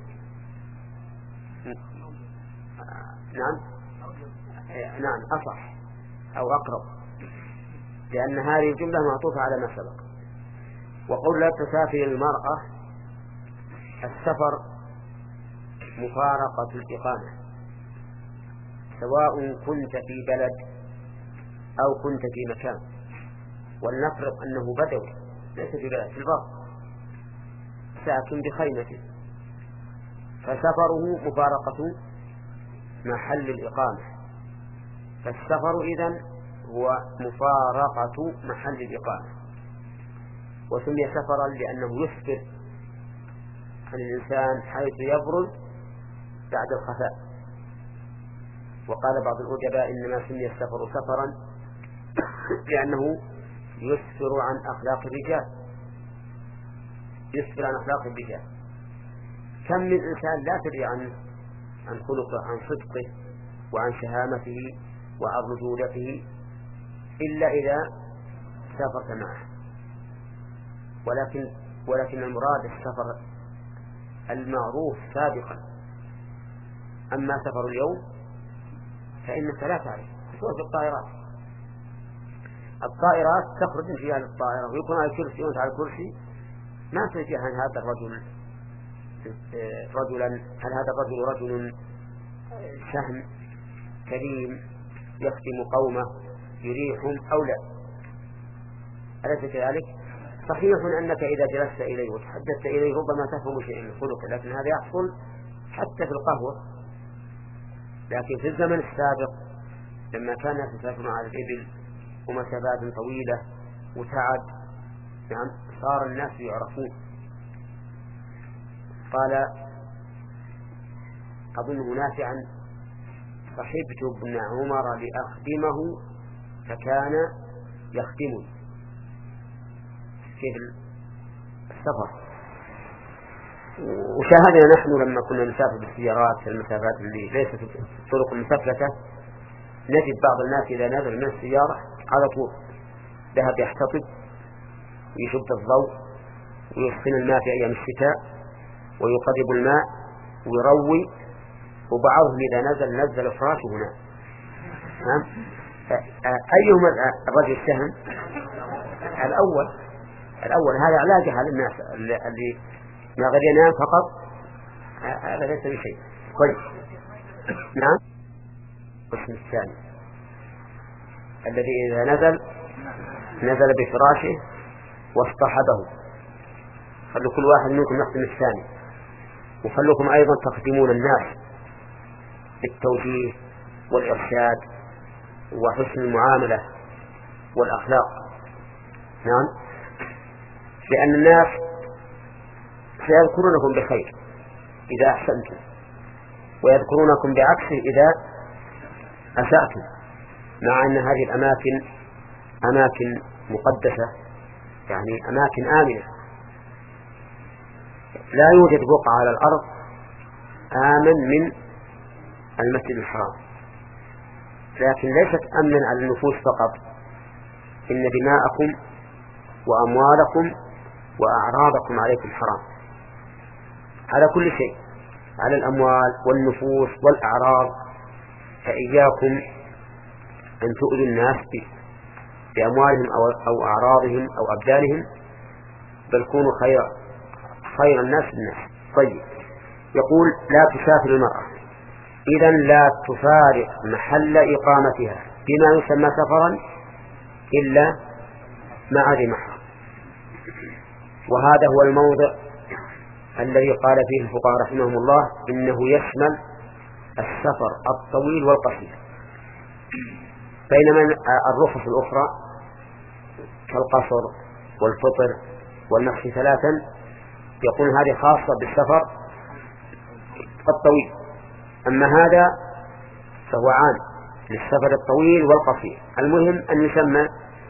نعم نعم أصح أو أقرب، لأن هذه الجملة معطوفة على ما سبق. وقول لا تسافر المرأة، السفر مفارقة الإقامة، سواء كنت في بلد أو كنت في مكان. ولنفرض أنه بدوي ليس في بلد، في البر ساكن بخيمة، فسفره مفارقة محل الإقامة، فالسفر إذن هو مفارقة محل الإقامة. وسمي سفرا لأنه يسفر عن الإنسان حيث يبرز بعد الخفاء. وقال بعض الأدباء إنما سمي السفر سفرا لأنه يسفر عن أخلاق الرجال، يسفر عن أخلاق الرجال. كم من إنسان لا تدري عنه، عن خلقه، عن صدقه، وعن شهامته، وعن رجولته، إلا إذا سافرت معه. ولكن ولكن المراد السفر المعروف سابقا. أما سفر اليوم فإنك لا تعرف، خصوصا في الطائرات. الطائرات تخرج فيها للطائرة ويكون على الكرسي وانت على الكرسي، ما تدري عن هذا الرجل رجلا، هل هذا الرجل رجل شهم كريم يخدم قومه يريحهم أو لا، أليس كذلك؟ صحيح أنك إذا جلست إليه وتحدثت إليه ربما تفهم شيئا من خلقه، لكن هذا يحصل حتى في القهوة. لكن في الزمن السابق لما كان يسافر على الإبل ومسافات طويلة وتعب، نعم، صار الناس يعرفون. قال أظنه نافعا: صحبت ابن عمر لأخدمه فكان يخدمني في السفر. وشاهدنا نحن لما كنا نسافر بالسيارات في المسافات اللي ليست الطرق المسفلتة، نجد بعض الناس إذا نزل من السيارة على طول ذهب يحتطب ويشد الضوء ويسخن الماء في أيام الشتاء ويقرب الماء ويروي، وبعضهم إذا نزل نزل فراشه هنا. أيهما الرجل السهم؟ الأول الأول هذا علاج على الناس اللي ما قد ينام فقط، هذا ليس بشيء. طيب نعم. القسم الثاني الذي إذا نزل نزل بفراشه واصطحبه. خلوا كل واحد منكم يخدم الثاني، وخلوكم أيضا تخدمون الناس بالتوجيه والإرشاد وحسن المعاملة والأخلاق. نعم، لأن الناس سيذكرونكم بخير إذا أحسنتم، ويذكرونكم بعكسه إذا أسأتم، مع أن هذه الأماكن أماكن مقدسة، يعني أماكن آمنة. لا يوجد بقعة على الأرض آمن من المسجد الحرام، لكن ليست أمنا على النفوس فقط، إن دماءكم وأموالكم وأعراضكم عليكم حرام، على كل شيء، على الأموال والنفوس والأعراض. فإياكم أن تؤذوا الناس بأموالهم أو, أو أعراضهم أو أبدانهم، بل كونوا خير خير الناس الناس. طيب، يقول: لا تسافر المرأة، إذن لا تفارق محل إقامتها بما يسمى سفرا إلا مع ذي محرم. وهذا هو الموضع الذي قال فيه الفقهاء رحمهم الله إنه يشمل السفر الطويل والقصير، بينما الرخص الأخرى كالقصر والفطر والمحي ثلاثا يقول هذه خاصة بالسفر الطويل، أما هذا فهو عام للسفر الطويل والقصير. المهم أن يسمى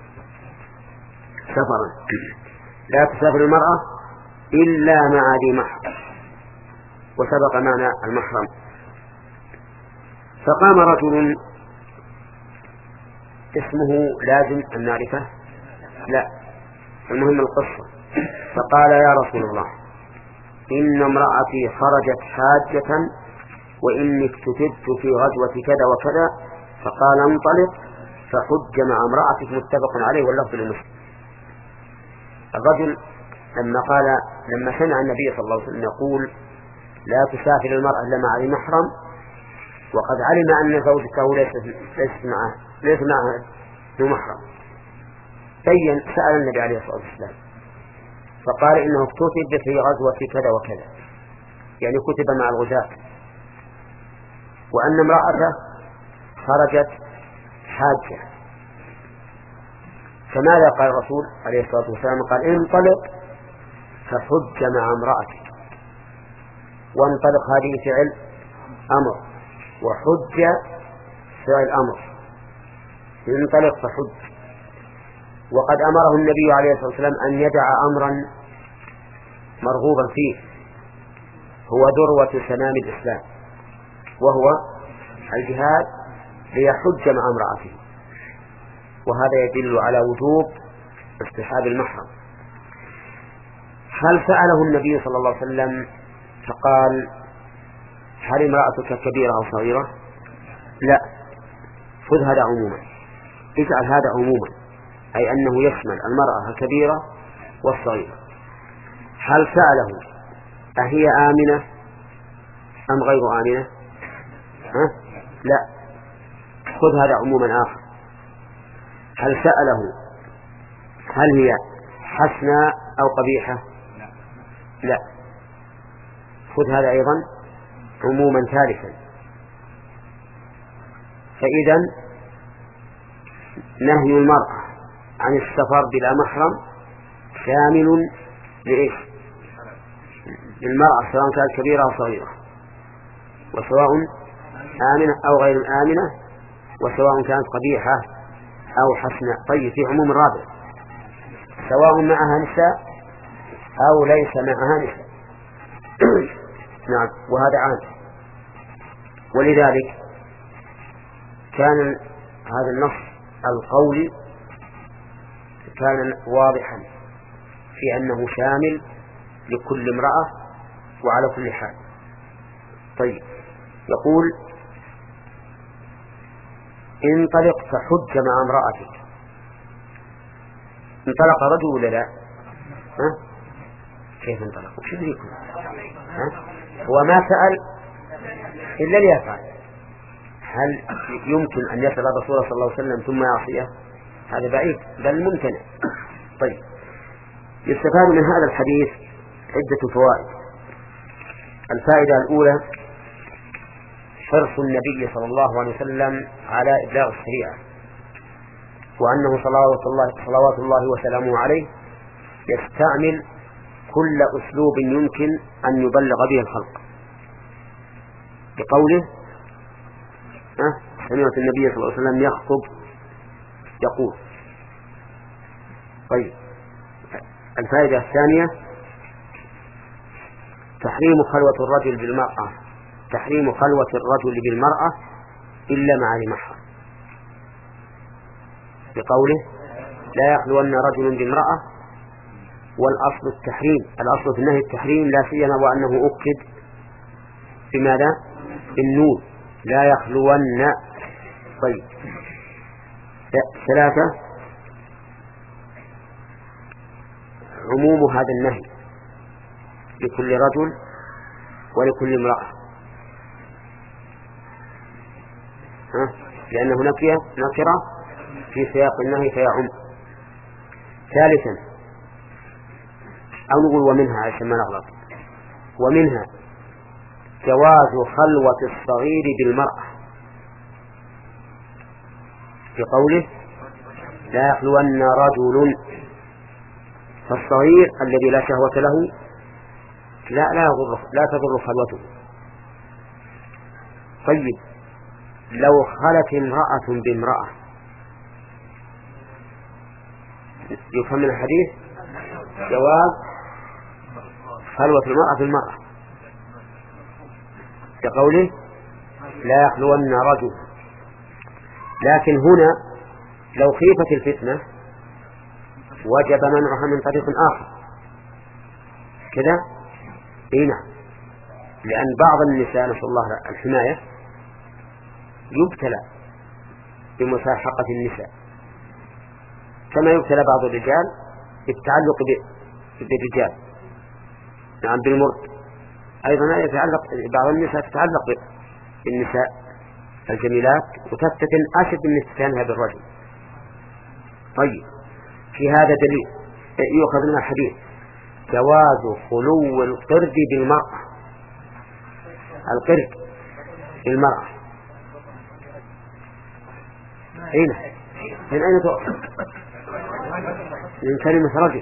سفرا. لا تسافر المرأة إلا مع ذي محرم، وسبق معنى المحرم. فقام رجل اسمه لازم أن نعرفه؟ لا، المهم القصة. فقال: يا رسول الله، إن امرأتي خرجت حاجة وإني اكتتبت في غزوة كذا وكذا. فقال: انطلق فحج مع امرأتك، متفق عليه واللفظ لمسلم. الرجل لما قال لما سمع النبي صلى الله عليه وسلم يقول: لا تسافر المرأة إلا مع ذي محرم، وقد علم أن زوجته ليست معه ليس معها ذو محرم، بين سأل النبي عليه الصلاة والسلام فقال: إنه كتب في غزوة كذا وكذا، يعني كتب مع الغزاة، وأن امرأته خرجت حاجة. فماذا قال الرسول عليه الصلاة والسلام؟ قال: انطلق فحج مع امرأتك. وانطلق هذه فعل أمر، وحج فعل أمر. انطلق فحج. وقد أمره النبي عليه الصلاة والسلام أن يدع أمرا مرغوبا فيه، هو ذروة سنام الإسلام، وهو الجهاد، ليحج مع امرأته. وهذا يدل على وجوب اصطحاب المحرم. هل سأله النبي صلى الله عليه وسلم فقال: هل امرأتك كبيرة أو صغيرة؟ لا، خذ هذا عموما، اجعل هذا عموما، أي أنه يشمل المرأة الكبيرة والصغيرة. هل سأله: أهي آمنة أم غير آمنة؟ ها؟ لا، خذ هذا عموما آخر. هل سأله: هل هي حسنة أو قبيحة؟ لا. خذ هذا أيضا عموما ثالثا. فإذا نهي المرأة عن السفر بلا محرم شامل لإيش؟ للمرأة سواء كانت كبيرة أو صغيرة، وسواء آمنة أو غير آمنة، وسواء كانت قبيحة أو حسنة. طيب في عموم الرابع، سواء معها نساء أو ليس معها نساء. نعم، وهذا عام. ولذلك كان هذا النص القولي كان واضحا في أنه شامل لكل امرأة وعلى كل حال. طيب يقول انطلق فحج مع امرأتك. انطلق رجل ولا لا؟ ها؟ كيف انطلق؟ وش يدريكم؟ هو ما سأل إلا ليفعل. هل يمكن أن يسأل الرسول صلى الله عليه وسلم ثم يعصيه؟ هذا بعيد بل ممتنع. طيب يستفاد من هذا الحديث عدة فوائد. الفائدة الأولى حرص النبي صلى الله عليه وسلم على إبلاغ الشريعة، وأنه صلوات الله, صلوات الله وسلامه عليه يستعمل كل أسلوب يمكن أن يبلغ به الخلق، بقوله أه؟ سمعت النبي صلى الله عليه وسلم يخطب يقول. طيب الفائدة الثانية تحريم خلوة الرجل بالمرأة تحريم خلوة الرجل بالمرأة إلا مع ذي محرم، بقوله لا يخلون رجل بامرأة، والأصل التحريم، الأصل في النهي التحريم، لا سيما وأنه أكد بماذا؟ بالنون، لا يخلون. طيب ثلاثة عموم هذا النهي لكل رجل ولكل امرأة، ها؟ لأنه نكرة نكرة في سياق النهي فيعم. ثالثا أو نقول ومنها عشان ما نغلط، ومنها جواز خلوة الصغير بالمرأة، في قوله لا يخلون رجل، فالصغير الذي لا شهوة له لا لا يضر لا تضر خلوته. طيب لو خلت امرأة بامرأة يفهم من الحديث جواز خلوة المرأة بالمرأة، كقوله لا يخلون رجل. لكن هنا لو خيفت الفتنة وجب منعها من طريق آخر كذا. اي نعم، لأن بعض النساء نسأل الله الحماية يبتلى بمساحقة النساء كما يبتلى بعض الرجال بالتعلق بالرجال، نعم بالمرد. أيضا يتعلق بعض النساء تتعلق بالنساء الجميلات وتفتتن أشد من استتانها بالرجل. طيب في هذا دليل يؤخذ من الحديث جواز خلو القرد بالمرأة، القرد بالمرأة. هنا من أين تؤخذ؟ من كلمة رجل.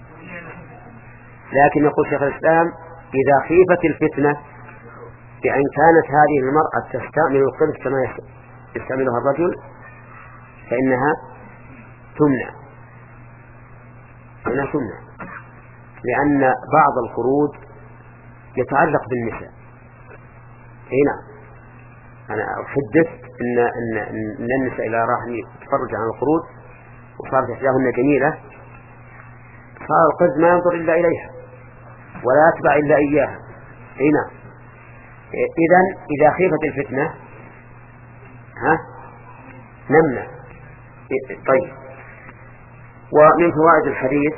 لكن يقول شيخ الإسلام إذا خيفت الفتنة بأن كانت هذه المرأة تستعمل القرد كما يستعملها الرجل فإنها تمنع فإنها تمنع لأن بعض الخروج يتعلق بالنساء. هنا أنا أحدث إن, إن, إن النساء إذا راح يتفرج عن الخروج وصارت إحداهن جميلة صار القرد ما ينظر إلا إليها ولا يتبع إلا إياها. هنا إذن إذا خيفت الفتنة ها نمنع. طيب ومن فوائد الحديث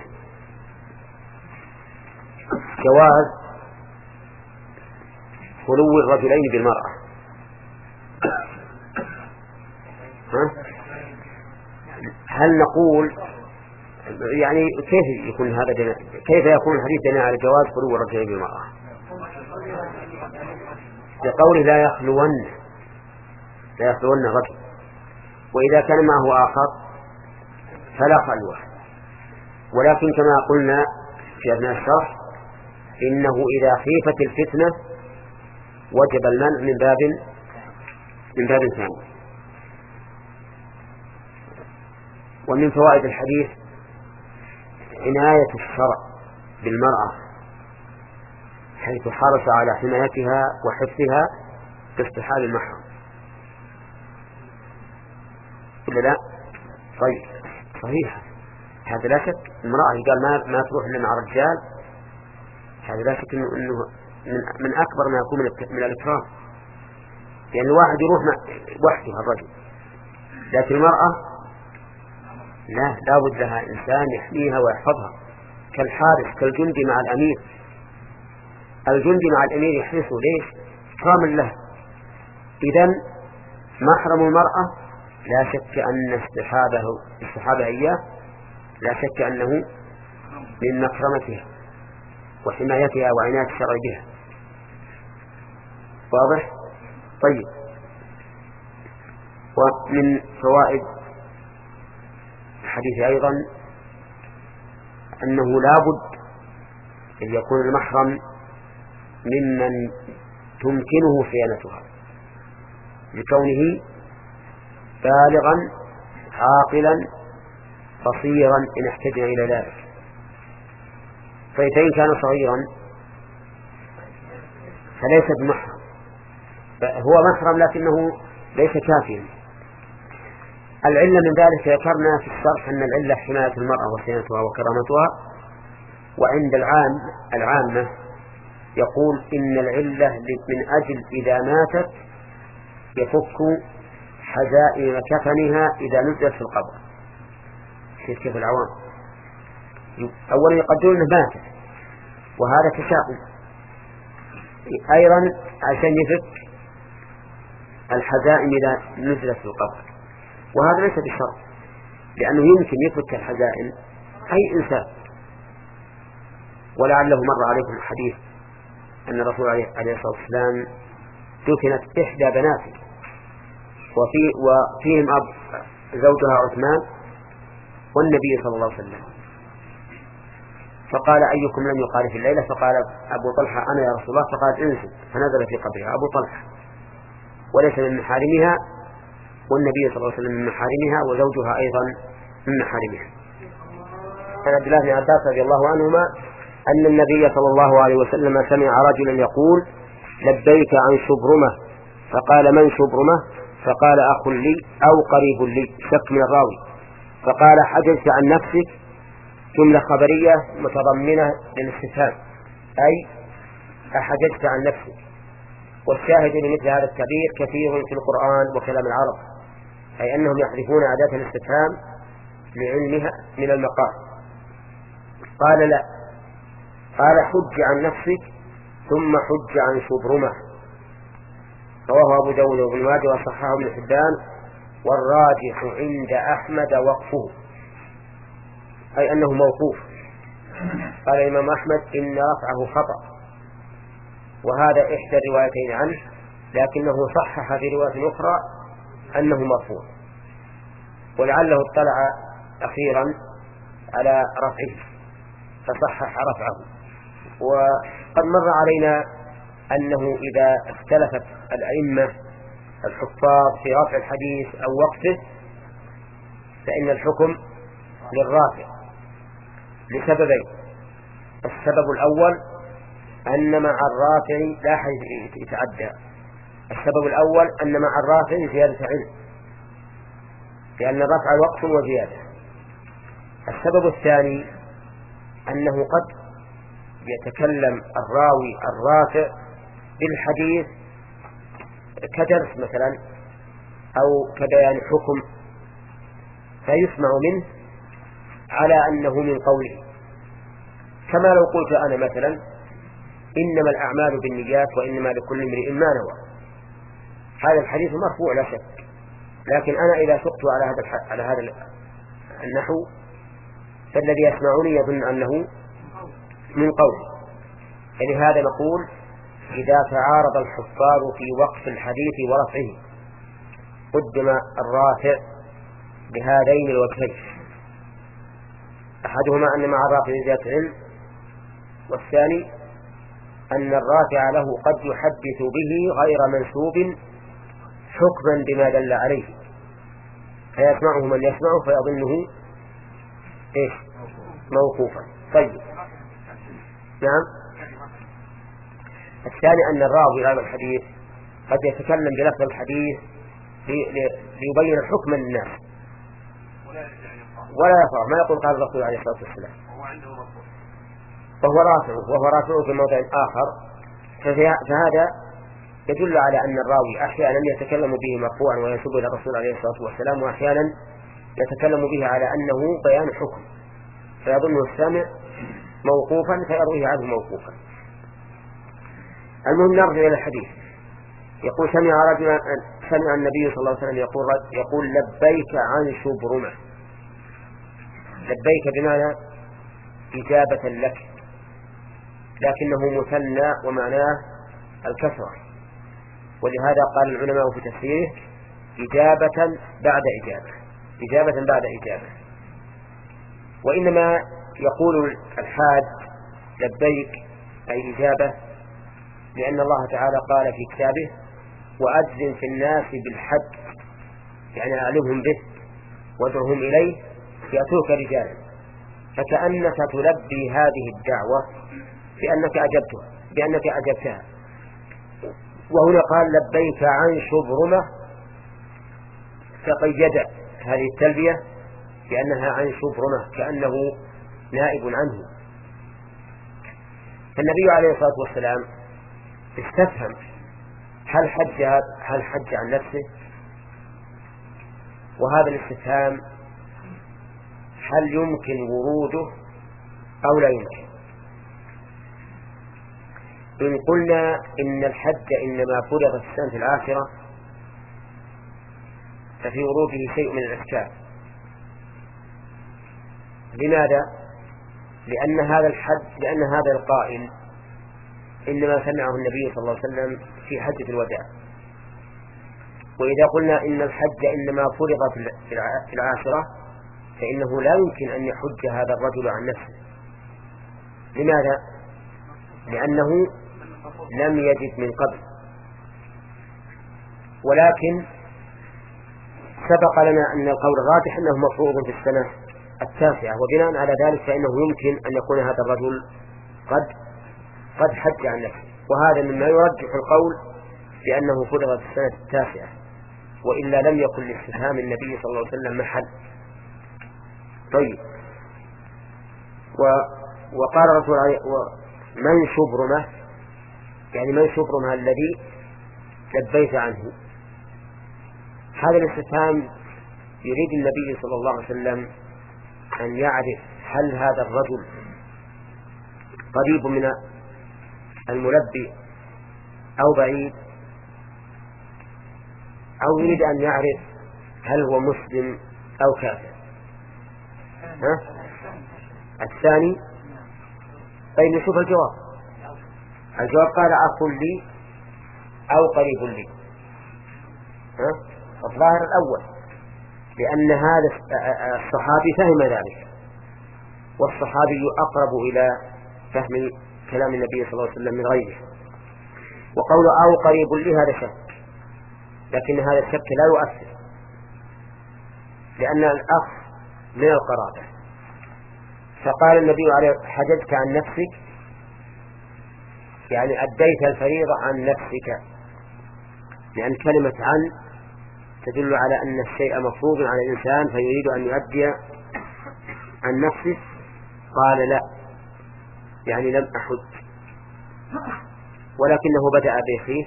جواز خلو الرجلين بالمرأة. ها؟ هل نقول يعني كيف يكون هذا دليل؟ كيف يكون الحديث دليل على جواز خلو الرجل بالمرأة؟ بقوله لا يخلون لا يخلون رجل، وإذا كان معه آخر فلا خلوة. ولكن كما قلنا في أثناء الشرح إنه إذا خيفت الفتنة وجب المنع من باب من باب ثاني. ومن فوائد الحديث عناية الشرع بالمرأة حيث حرص على حمايتها وحفظها باستحال المحرم، إلا لا؟ طيب صحيح، هذا لا شك. المرأة قال ما ما تروح إلا مع رجال، هذا لا شك إنه من من أكبر ما يكون من الإكرام، لأن يعني الواحد يروح وحده الرجل، لكن المرأة لا، لا بد لها إنسان يحميها ويحفظها كالحارس كالجندي مع الأمير. الجندي مع الأمير يحرسه ليش؟ إكراما له. إذن محرم المرأة لا شك أن استحابه استحابه إياه لا شك أنه من مكرمتها وحمايتها وعناية الشرع بها. واضح؟ طيب. ومن فوائد الحديث أيضا أنه لا بد أن يكون المحرم ممن تمكنه صيانتها لكونه بالغا عاقلا بصيرا إن احتجنا إلى ذلك. فإن كان صغيرا فليس بمحرم، هو محرم لكنه ليس كافيا. العلة من ذلك ذكرنا في الشرح أن العلة حماية المرأة وصيانتها وكرامتها. وعند العام العامة يقول إن العلة من أجل إذا ماتت يفك حزائم كفنها إذا نزلت في القبر. كيف العوام أولا يقدرون أنه ماتت، وهذا تشاؤم. أيضا عشان يفك الحزائم إذا نزلت في القبر، وهذا ليس بشرط، لأنه يمكن يفك الحزائم أي إنسان. ولعله مر عليكم الحديث أن الرسول عليه الصلاة والسلام دفنت إحدى بناته وفي وفيهم أب زوجها عثمان والنبي صلى الله عليه وسلم، فقال أيكم لم يقال في الليلة؟ فقال أبو طلحة أنا يا رسول الله، فقال انزل، فنزل في قبرها أبو طلحة وليس من محارمها، والنبي صلى الله عليه وسلم من محارمها، وزوجها أيضا من محارمها. عن عبد الله بن عباس رضي الله عنهما أن النبي صلى الله عليه وسلم سمع رجلا يقول لبيك عن شبرمة، فقال من شبرمة؟ فقال أخ لي أو قريب لي، شك من الراوي. فقال حجزت عن نفسك، جملة خبرية متضمنة للاستفهام، أي أحجزت عن نفسك. والشاهد لمثل هذا التعبير كثير في القرآن وكلام العرب، أي أنهم يحذفون أداة الاستفهام لعلمها من المقام. قال لا، قال حج عن نفسك ثم حج عن شبرمة. رواه أبو داود وابن ماجه وصححه ابن حبان، والراجح عند أحمد وقفه، أي أنه موقوف. قال الإمام أحمد إن رفعه خطأ، وهذا إحدى الروايتين عنه، لكنه صحح في رواية أخرى أنه مرفوع، ولعله اطلع أخيرا على رفعه فصحح رفعه. وقد مر علينا أنه إذا اختلفت الأئمة الحفاظ في رفع الحديث أو وقفه فإن الحكم للرافع لسببين. السبب الأول أن مع الرافع لا حديث يتعدى. السبب الأول أن مع الرافع زيادة علم، لأن الرفع وقف وزيادة. السبب الثاني أنه قد يتكلم الراوي الرافع بالحديث كدرس مثلا أو كبيان حكم، فيسمع منه على أنه من قوله، كما لو قلت أنا مثلا إنما الأعمال بالنيات وإنما لكل امرئ ما نوى. هذا الحديث مرفوع لا شك، لكن أنا إذا سقت على هذا على هذا النحو فالذي يسمعني يظن أنه من قوله. فلهذا نقول إذا تعارض الحفاظ في وقف الحديث ورفعه قدم الرافع بهذين الوجهين: أحدهما أن مع الرافع زيادة علم، والثاني أن الرافع له قد يحدث به غير منسوب حكما بما دل عليه، فيسمعه من يسمعه فيظنه إيش؟ موقوفا. طيب، نعم. الثاني أن الراوي هذا الحديث قد يتكلم بلفظ الحديث ليبين حكما للناس ولا يفرع، ما يقول قال الرسول عليه الصلاة والسلام، فهو رافع وهو رافع في موضع آخر. فهذا يدل على أن الراوي أحيانا يتكلم به مرفوعا وينسب إلى الرسول عليه الصلاة والسلام، وأحيانا يتكلم به على أنه بيان حكم فيظنه السامع موقوفا فيرويه عنه موقوفا. المهم نرجع إلى الحديث. يقول سمع رجلا سمع النبي صلى الله عليه وسلم يقول يقول لبيك عن شبرمة. لبيك بمعنى إجابة لك، لكنه مثنى ومعناه الكثرة، ولهذا قال العلماء في تفسيره إجابة بعد إجابة، إجابة بعد إجابة. وإنما يقول الحاج لبيك أي إجابة لأن الله تعالى قال في كتابه وأذن في الناس بالحج، يعني أعلمهم به وادعهم إليه يأتوك رجالا، فكأنك تلبي هذه الدعوة بأنك أجبتها بأنك أجبتها. وهنا قال لبيك عن شبرمة، فقيد هذه التلبية بأنها عن شبرمة كأنه نائب عنه. فالنبي عليه الصلاة والسلام استفهم هل حج هل حج عن نفسه، وهذا الاستفهام هل يمكن وروده أو لا يمكن؟ إن قلنا إن الحج إنما فرض في السنة العاشرة ففي وروده شيء من الإشكال. لماذا؟ لأن هذا الحج لأن هذا القائل إنما سمعه النبي صلى الله عليه وسلم في حجة الوداع. وإذا قلنا إن الحج إنما فرض في العاشرة فإنه لا يمكن أن يحج هذا الرجل عن نفسه. لماذا؟ لأنه لم يجد من قبل، ولكن سبق لنا أن القول الراجح أنه مفروض في السنة التاسعة، وبناء على ذلك فإنه يمكن أن يكون هذا الرجل قد قد حج عن نفسه، وهذا مما يرجح القول بأنه فرض في السنة التاسعة، وإلا لم يكن لاستفهام النبي صلى الله عليه وسلم محل. طيب، و وقال الرسول عليه من شبرمه، يعني من شبرمه الذي لبيت عنه. هذا الاستفهام يريد النبي صلى الله عليه وسلم أن يعرف هل هذا الرجل قريب من الملبي أو بعيد، أو يريد أن يعرف هل هو مسلم أو كافر. ها؟ الثاني. طيب نشوف الجواب. الجواب قال أخ لي أو قريب لي. ها؟ الظاهر الأول، لأن هذا الصحابي فهم ذلك، والصحابي أقرب إلى فهم كلام النبي صلى الله عليه وسلم من غيره. وقول أو قريب لي هذا شك، لكن هذا الشك لا يؤثر، لأن الأخ من القرابة. فقال النبي عليه حججت عن نفسك، يعني أديت الفريضة عن نفسك، لأن كلمة عن تدل على أن الشيء مفروض على الإنسان فيريد أن يؤدي عن نفسه. قال لا، يعني لم أحج، ولكنه بدأ بأخيه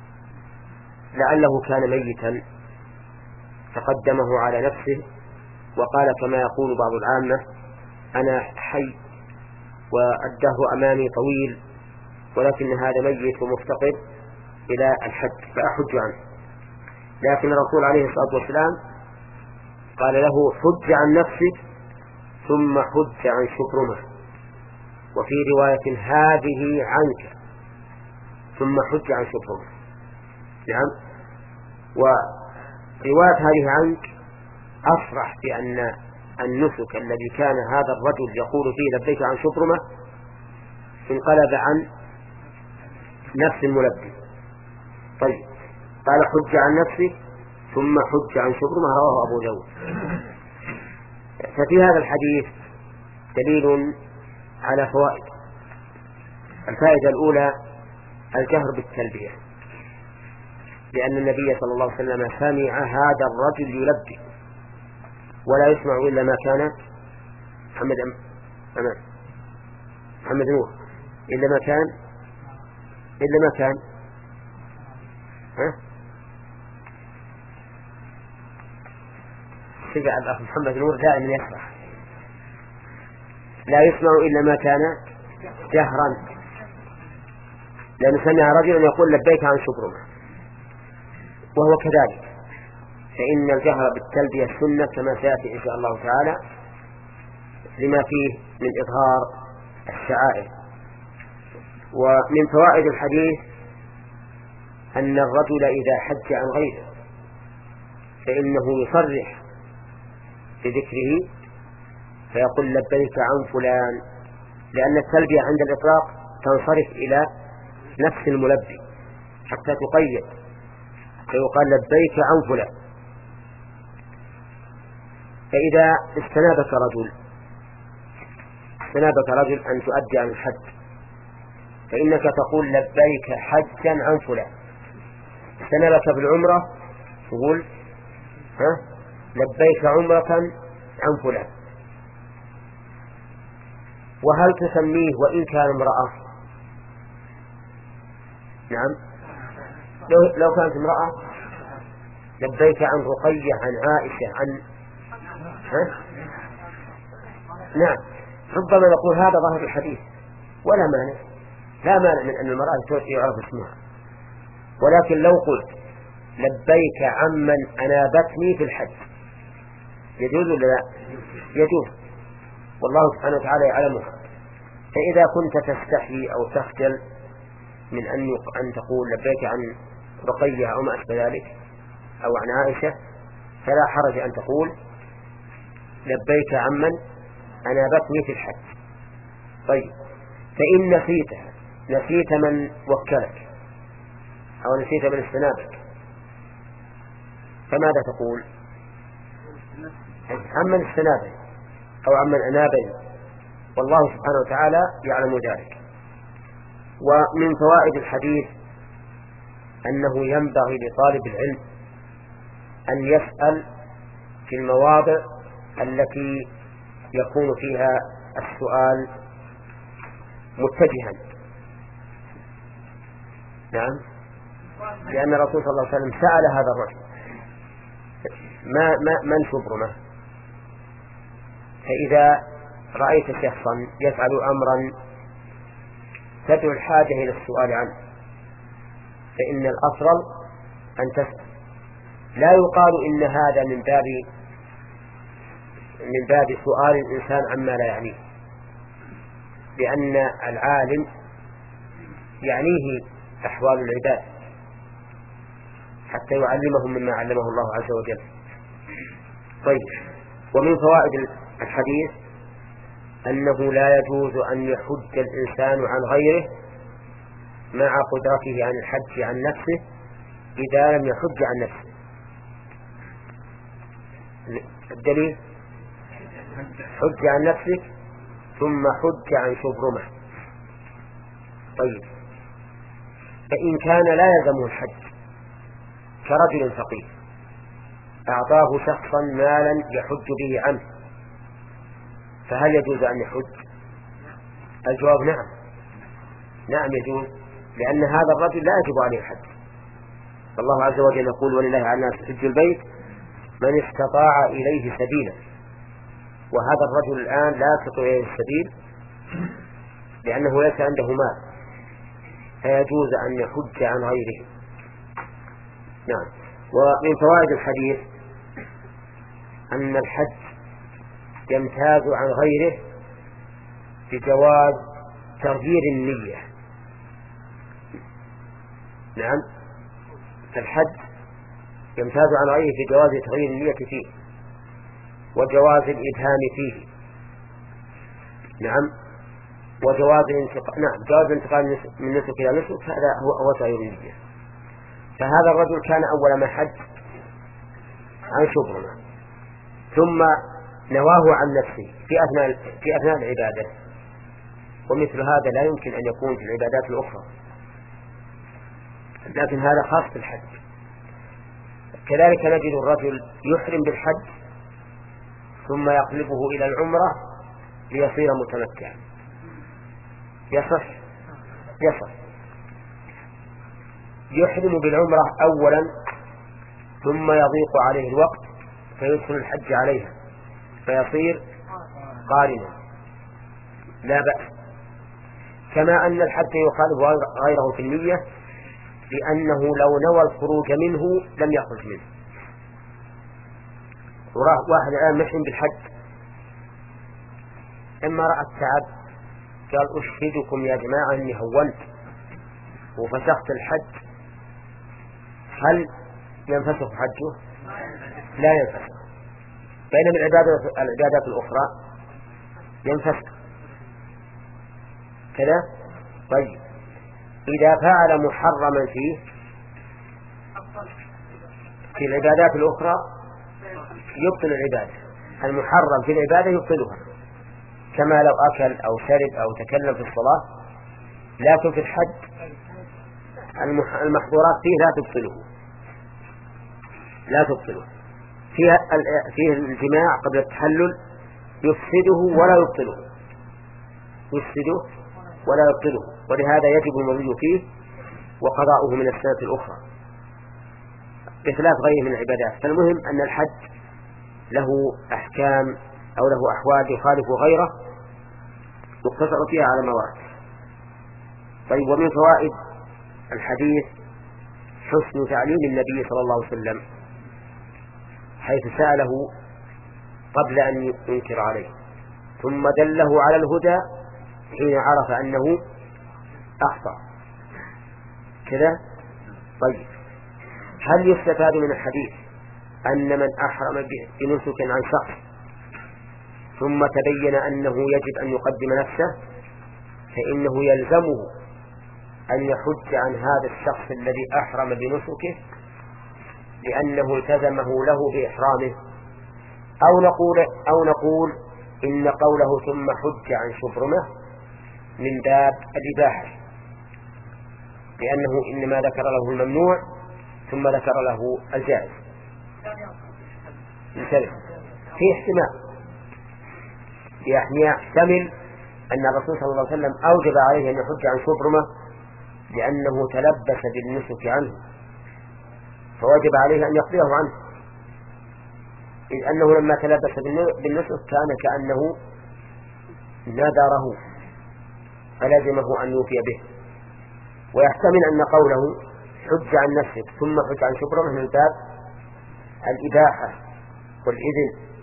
لعله كان ميتا فقدمه على نفسه، وقال كما يقول بعض العامة أنا حي والدهر أمامي طويل، ولكن هذا ميت ومفتقر إلى الحج فأحج عنه. لكن الرسول عليه الصلاة والسلام قال له حج عن نفسك ثم حج عن شبرمة، وفي رواية هذه عنك ثم حج عن شبرمة. نعم. ورواية هذه عنك أصرح بأن النسك الذي كان هذا الرجل يقول فيه لبيك عن شبرمة انقلب عن نفس الملبي. طيب، قال حج عن نفسه ثم حج عن شبرمة، رواه أبو داود. ففي هذا الحديث دليل على فوائد. الفائدة الأولى الجهر بالتلبية، لأن النبي صلى الله عليه وسلم سمع هذا الرجل يلبي ولا يسمع إلا ما كان محمد أمان محمد نور إلا ما كان إلا ما كان ها سمع الأخ محمد نور دائما يسمع، لا يسمع إلا ما كان جهرا، لأن سمع رجلا يقول لبيك عن شبرمة، وهو كذلك، فإن الجهر بالتلبية سنة كما سيأتي إن شاء الله تعالى لما فيه من إظهار الشعائر. ومن فوائد الحديث أن الرجل إذا حج عن غيره فإنه يصرح بذكره فيقول لبيك عن فلان، لأن التلبية عند الإطلاق تنصرف إلى نفس الملبي حتى تقيد، فيقال لبيك عن فلان. فإذا استنابك رجل استنابك رجل أن تؤدي عن الحج فإنك تقول لبيك حجا عن فلان. استنابك بالعمرة تقول ها لبيك عمرة عن فلان. وهل تسميه وإن كان امرأة؟ نعم، لو, لو كانت امرأة لبيك عن رقية عن عائشة عن ها؟ نعم، ربما نقول هذا ظاهر الحديث ولا مانع، لا مانع من أن المرأة يعرف اسمها، ولكن لو قلت لبيك عمن أنابتني في الحج يجوز ولا لا؟ يجوز، والله سبحانه وتعالى يعلمها. فإذا كنت تستحي أو تخجل من أن أن تقول لبيك عن رقية أو ما أشبه ذلك أو عن عائشة فلا حرج أن تقول لبيك عمن أنابتني في الحج. طيب، فإن نسيتها نسيت من وكلك أو نسيت من استنابك فماذا تقول؟ عمن استنابني أو عمن أنابني، والله سبحانه وتعالى يعلم ذلك. ومن فوائد الحديث أنه ينبغي لطالب العلم أن يسأل في المواضع التي يكون فيها السؤال متجها. نعم، لأن الرسول صلى الله عليه وسلم سأل هذا الرجل ما ما من شبرمه، فإذا رأيت شخصا يفعل أمرا تدعو الحاجة إلى السؤال عنه فإن الأفضل أن تسأل. لا يقال إن هذا من باب من باب سؤال الإنسان عما لا يعنيه، لأن العالم يعنيه أحوال العباد حتى يعلمهم مما علمه الله عز وجل. طيب، ومن فوائد الحديث أنه لا يجوز أن يحج الإنسان عن غيره مع قدرته عن الحج عن نفسه إذا لم يحج عن نفسه. الدليل حج عن نفسك ثم حج عن شبرمة. طيب، فإن كان لا يلزمه الحج كرجل فقير أعطاه شخصا مالا يحج به عنه فهل يجوز أن يحج؟ الجواب نعم، نعم يجوز، لأن هذا الرجل لا يجب عليه الحج. فالله عز وجل يقول ولله على الناس حج البيت من استطاع إليه سبيلا، وهذا الرجل الآن لا يستطيع إليه السبيل لأنه ليس عنده مال فيجوز أن يحج عن غيره. نعم. ومن فوائد الحديث أن الحج يمتاز عن غيره بجواز تغيير النية. نعم، فالحج يمتاز عن غيره في جواز تغيير النية فيه وجواز الإبهام فيه. نعم، وجواز الانتقال نعم جواز الانتقال من نسك إلى نسك، هذا هو هو تغيير النية. فهذا الرجل كان أول ما حج عن شبرمة، ثم نواه عن نفسه في أثناء في أثناء العبادة، ومثل هذا لا يمكن أن يكون في العبادات الأخرى، لكن هذا خاص بالحج. كذلك نجد الرجل يحرم بالحج ثم يقلبه إلى العمرة ليصير متمتعا، يصح يصح يحرم بالعمرة أولا ثم يضيق عليه الوقت فيدخل الحج عليها فيصير قارنا، لا بأس. كما أن الحج يخالف غيره في النية، لأنه لو نوى الخروج منه لم يخرج منه. واحد الآن محرم بالحج، إما رأى التعب قال أشهدكم يا جماعة أني هونت وفسخت الحج، هل ينفسخ حجه؟ لا ينفسخ. بينما العبادات العبادات الأخرى ينفسخ كذا. طيب، إذا فعل محرما فيه في العبادات الأخرى يبطل العبادة، المحرم في العبادة يبطلها، كما لو أكل أو شرب أو تكلم في الصلاة. لكن في الحج المحظورات فيه لا تبطله لا تبطله فيه فيه الجماع قبل التحلل يفسده ولا يبطله يفسده ولا يبطله، ولهذا يجب المضي فيه وقضاؤه من السنة الأخرى بخلاف غيره من العبادات. فالمهم أن الحج له أحكام أو له أحوال يخالف غيره يقتصر فيها على موارد. طيب، ومن فوائد الحديث حسن تعليم النبي صلى الله عليه وسلم، حيث سأله قبل أن ينكر عليه ثم دله على الهدى حين عرف أنه أخطأ كذا. طيب، هل يستفاد من الحديث أن من أحرم بنسك عن شخص ثم تبين أنه يجب أن يقدم نفسه فإنه يلزمه أن يحج عن هذا الشخص الذي أحرم بنسكه لأنه التزمه له بإحرامه، أو نقول أو نقول إن قوله ثم حج عن شبرمة من باب الإباحة، لأنه إنما ذكر له الممنوع ثم ذكر له الجائز. في احتمال يحتمل أن الرسول صلى الله عليه وسلم أوجب عليه أن يحج عن شبرمة لأنه تلبس بالنسك عنه فوجب عليه أن يقضيه عنه، إذ أنه لما تلبس بالنسك كان كأنه نذره فلزمه أن يوفي به. ويحتمل أن قوله حج عن نفسك ثم حج عن شبرمة من باب الإباحة والإذن،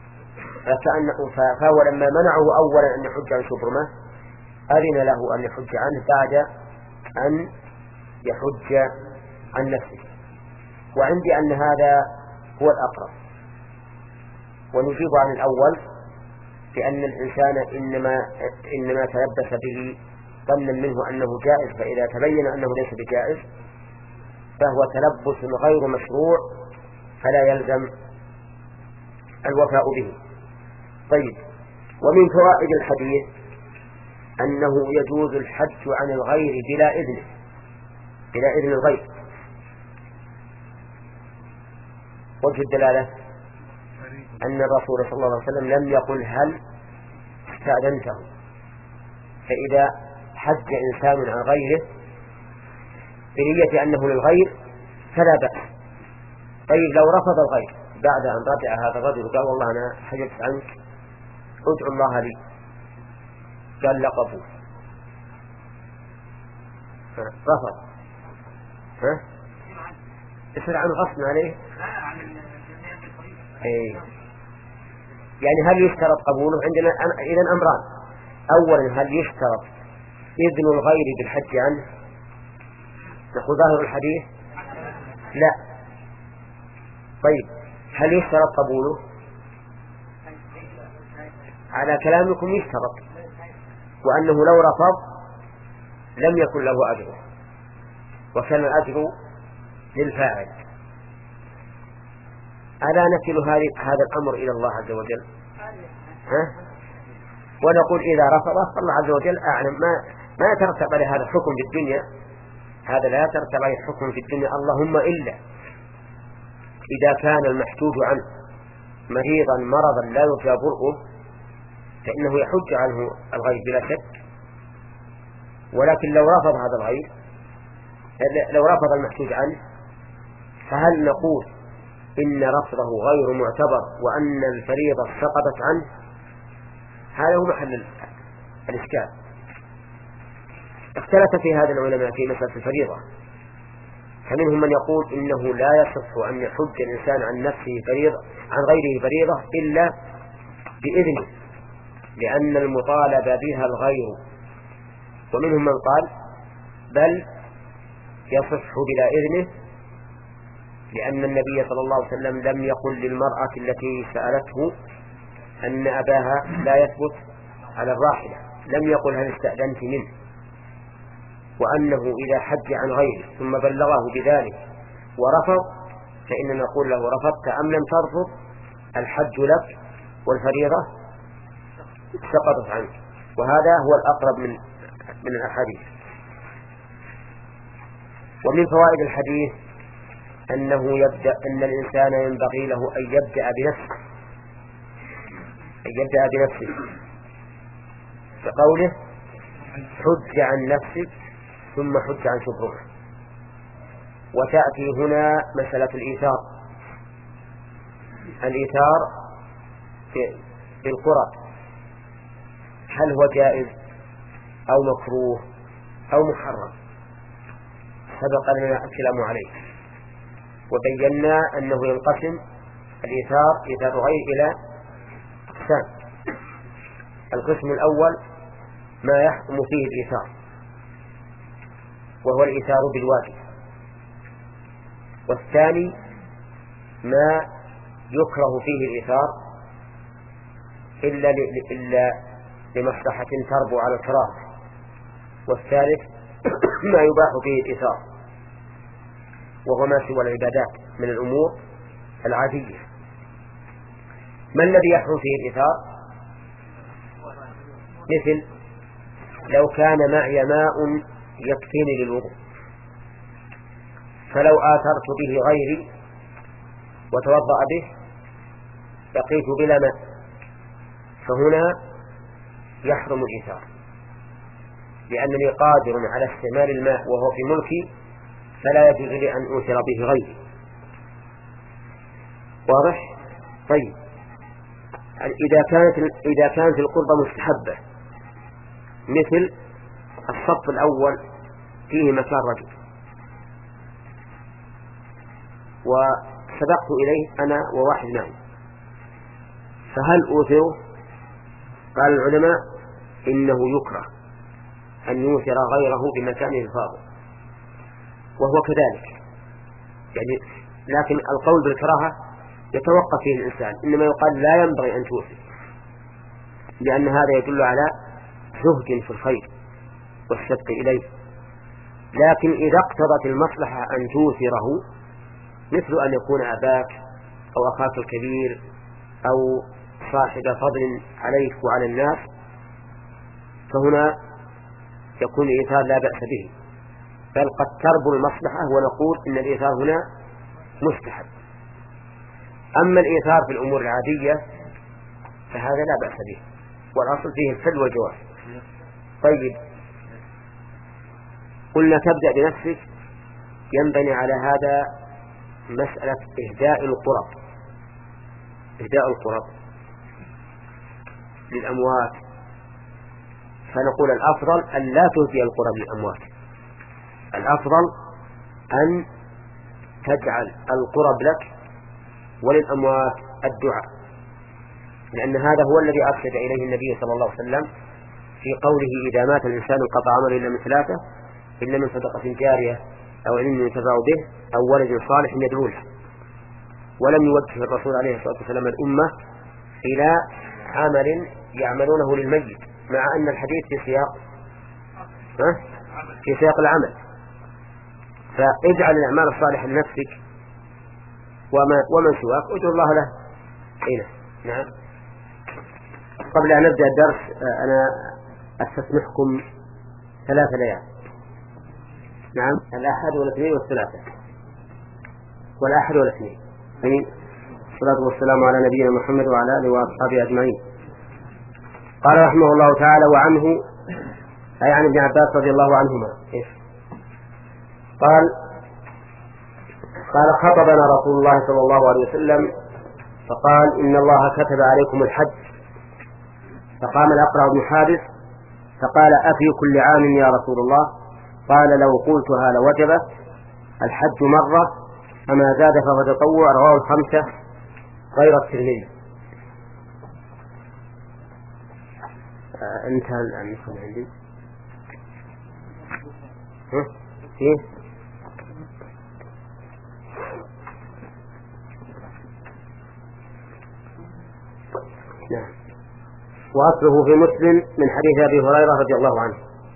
فهو لما منعه أولا أن يحج عن شبرمة أذن له أن يحج عنه بعد أن يحج عن نفسه. وعندي أن هذا هو الأقرب، ونجيب عن الأول بأن الإنسان إنما, إنما تلبس به ظنا منه أنه جائز، فإذا تبين أنه ليس بجائز فهو تلبس غير مشروع فلا يلزم الوفاء به. طيب، ومن فوائد الحديث أنه يجوز الحج عن الغير بلا إذن بلا إذن الغير. وجه الدلالة أن الرسول صلى الله عليه وسلم لم يقل هل استأذنته، فإذا حج إنسان عن غيره بنية أنه للغير فلا بأس. طيب، لو رفض الغير بعد أن رجع هذا الرجل قال والله أنا حجبت عنك ادعو الله لي، قال لا قبول، رفض، ها يصير عنه غصب عليه. ايه يعني هل يشترط قبوله؟ عندنا إذن أمران. أولا، هل يشترط إذن الغير بالحج عنه؟ نقول ظاهر الحديث لا. طيب، هل يشترط قبوله؟ على كلامكم يشترط، وأنه لو رفض لم يكن له أجره، وكان الأجر للفاعل. ألا نكل هذا الأمر إلى الله عز وجل؟ ها؟ ونقول إذا رفض فالله عز وجل أعلم. ما ما يترتب على هذا الحكم في الدنيا، هذا لا يترتب عليه الحكم في الدنيا، اللهم إلا إذا كان المحجوج عنه مريضا مرضا لا يرجى برؤه فإنه يحج عنه الغير بلا شك. ولكن لو رفض هذا الغير، لو رفض المحجوج عنه، فهل نقول إن رفضه غير معتبر وأن الفريضة سقطت عنه؟ هذا هو محل الإشكال. اختلف في هذا العلماء في مسألة الفريضة، فمنهم من يقول إنه لا يصح أن يحج الإنسان عن نفسه فريضة عن غيره فريضة إلا بإذنه، لأن المطالب بها الغير. ومنهم من قال بل يصح بلا إذنه، لأن النبي صلى الله عليه وسلم لم يقل للمرأة التي سألته أن أباها لا يثبت على الراحلة، لم يقل هل استأذنت منه، وأنه إذا حج عن غيره ثم بلغه بذلك ورفض فإننا نقول له رفضت أم لم ترفض، الحج لك والفريضة سقطت عنك. وهذا هو الأقرب من من الأحاديث. ومن فوائد الحديث أنه يبدأ أن الإنسان ينبغي له أن يبدأ بنفسه أن يبدأ بنفسه بقوله حج عن نفسك ثم حج عن شبهه. وتأتي هنا مسألة الإيثار الإيثار في القرى، هل هو جائز أو مكروه أو محرم؟ سبق لنا الكلام عليه وبينا أنه ينقسم الإيثار إيثار غير إلى أقسام. القسم الأول ما يحكم فيه الإيثار، وهو الإيثار بالواجب. والثاني ما يكره فيه الإيثار إلا إلا لمصلحة تربو على الكراهة. والثالث ما يباح فيه الإيثار، وهو ما سوى العبادات من الأمور العادية. ما الذي يحرم فيه الإيثار؟ مثل لو كان معي ماء يكفيني للوضوء فلو آثرت به غيري وتوضأ به بقيت بلا ماء، فهنا يحرم الإيثار، لأنني قادر على استعمال الماء وهو في ملكي، فلا يجوز لي أن أوثر به غيري. واضح؟ طيب، إذا كانت إذا كانت القربة مستحبة مثل الصف الأول فيه مكان رجل وسبقت إليه أنا وواحد معي، فهل أوثره؟ قال العلماء إنه يكره أن يوثر غيره بمكانه الفاضل، وهو كذلك يعني، لكن القول بالكراهة يتوقف فيه الإنسان، إنما يقال لا ينبغي أن توثر، لأن هذا يدل على زهد في الخير والسبق إليه. لكن إذا اقتضت المصلحة أن توثره، مثل أن يكون أباك أو أخاك الكبير أو صاحب فضل عليك وعلى الناس، فهنا يكون الإيثار لا بأس به، بل قد تربو المصلحة ونقول إن الإيثار هنا مستحب. أما الإيثار في الأمور العادية فهذا لا بأس به، والأصل فيه الحل والجواز. طيب، قلنا تبدأ بنفسك، ينبني على هذا مسألة إهداء القرب إهداء القرب للأموات، فنقول الأفضل أن لا تهدي القرب للأموات، الأفضل أن تجعل القرب لك وللأموات الدعاء. لأن هذا هو الذي أرشد إليه النبي صلى الله عليه وسلم في قوله إذا مات الإنسان انقطع عمله إلا من ثلاثة: إلا من صدقة جارية أو علم ينتفع به أو ولد صالح يدعو له. ولم يوجه الرسول عليه الصلاة والسلام الأمة إلى عمل يعملونه للميت، مع أن الحديث في سياق في سياق العمل. فاجعل الأعمال الصالحة لنفسك وما ومن سواك ادعو الله له. هنا نعم. قبل أن نبدأ الدرس أنا أستسمحكم ثلاثة ليال. نعم، الأحد والاثنين والثلاثة، والأحد والاثنين. الصلاة والسلام على نبينا محمد وعلى آله وأصحابه أجمعين. قال رحمه الله تعالى: وعنه أي عن ابن عباس رضي الله عنهما إيش؟ قال قال خطبنا رسول الله صلى الله عليه وسلم فقال: إن الله كتب عليكم الحج. فقام الأقرع بن حابس فقال: أفي كل عام يا رسول الله؟ قال: لو قلتها لوجبت. الحج مرة، فما زاد فهو تطوع. رواه الخمسة غير الترمذي. آه انتهى الآن عندي. ها؟ إيه؟ نعم. وأصله في مسلم من حديث أبي هريرة رضي الله عنه.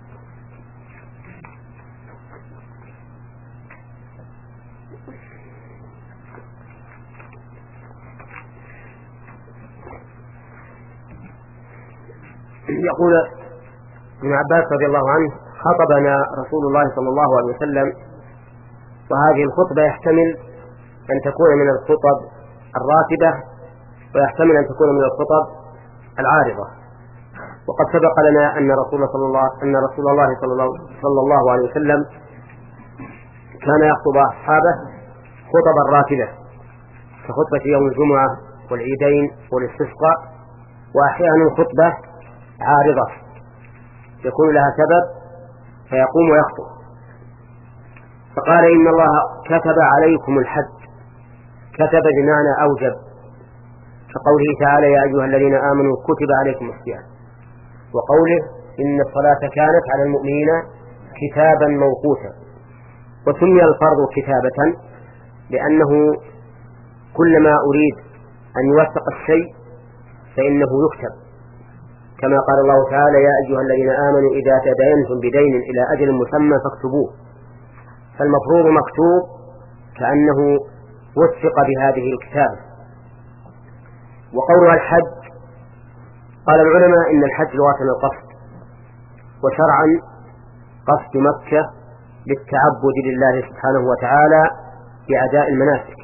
يقول ابن عباس رضي الله عنه: خطبنا رسول الله صلى الله عليه وسلم. وهذه الخطبة يحتمل أن تكون من الخطب الراتبة، ويحتمل أن تكون من الخطب العارضة. وقد سبق لنا أن رسول صلى الله أن رسول الله صلى الله, صلى الله عليه وسلم كان يخطب أصحابه خطبا راتبة، كخطبة يوم الجمعة والعيدين والاستسقاء، وأحيانا خطبة عارضة يكون لها سبب فيقوم ويخطب. فقال: إن الله كتب عليكم الحج. كتب بمعنى أوجب، كقوله تعالى: يا أيها الذين آمنوا كتب عليكم الصيام، وقوله: إن الصلاة كانت على المؤمنين كتابا موقوتا. وسمي الفرض كتابة لأنه كلما أريد أن يوثق الشيء فإنه يكتب، كما قال الله تعالى: يا أيها الذين آمنوا إذا تداينتم بدين إلى أجل مسمى فاكتبوه. فالمفروض مكتوب كأنه وثق بهذه الكتابة. وقولها الحج، قال العلماء إن الحج لغة القصد، وشرعا قصد مكة للتعبد لله سبحانه وتعالى بأداء المناسك.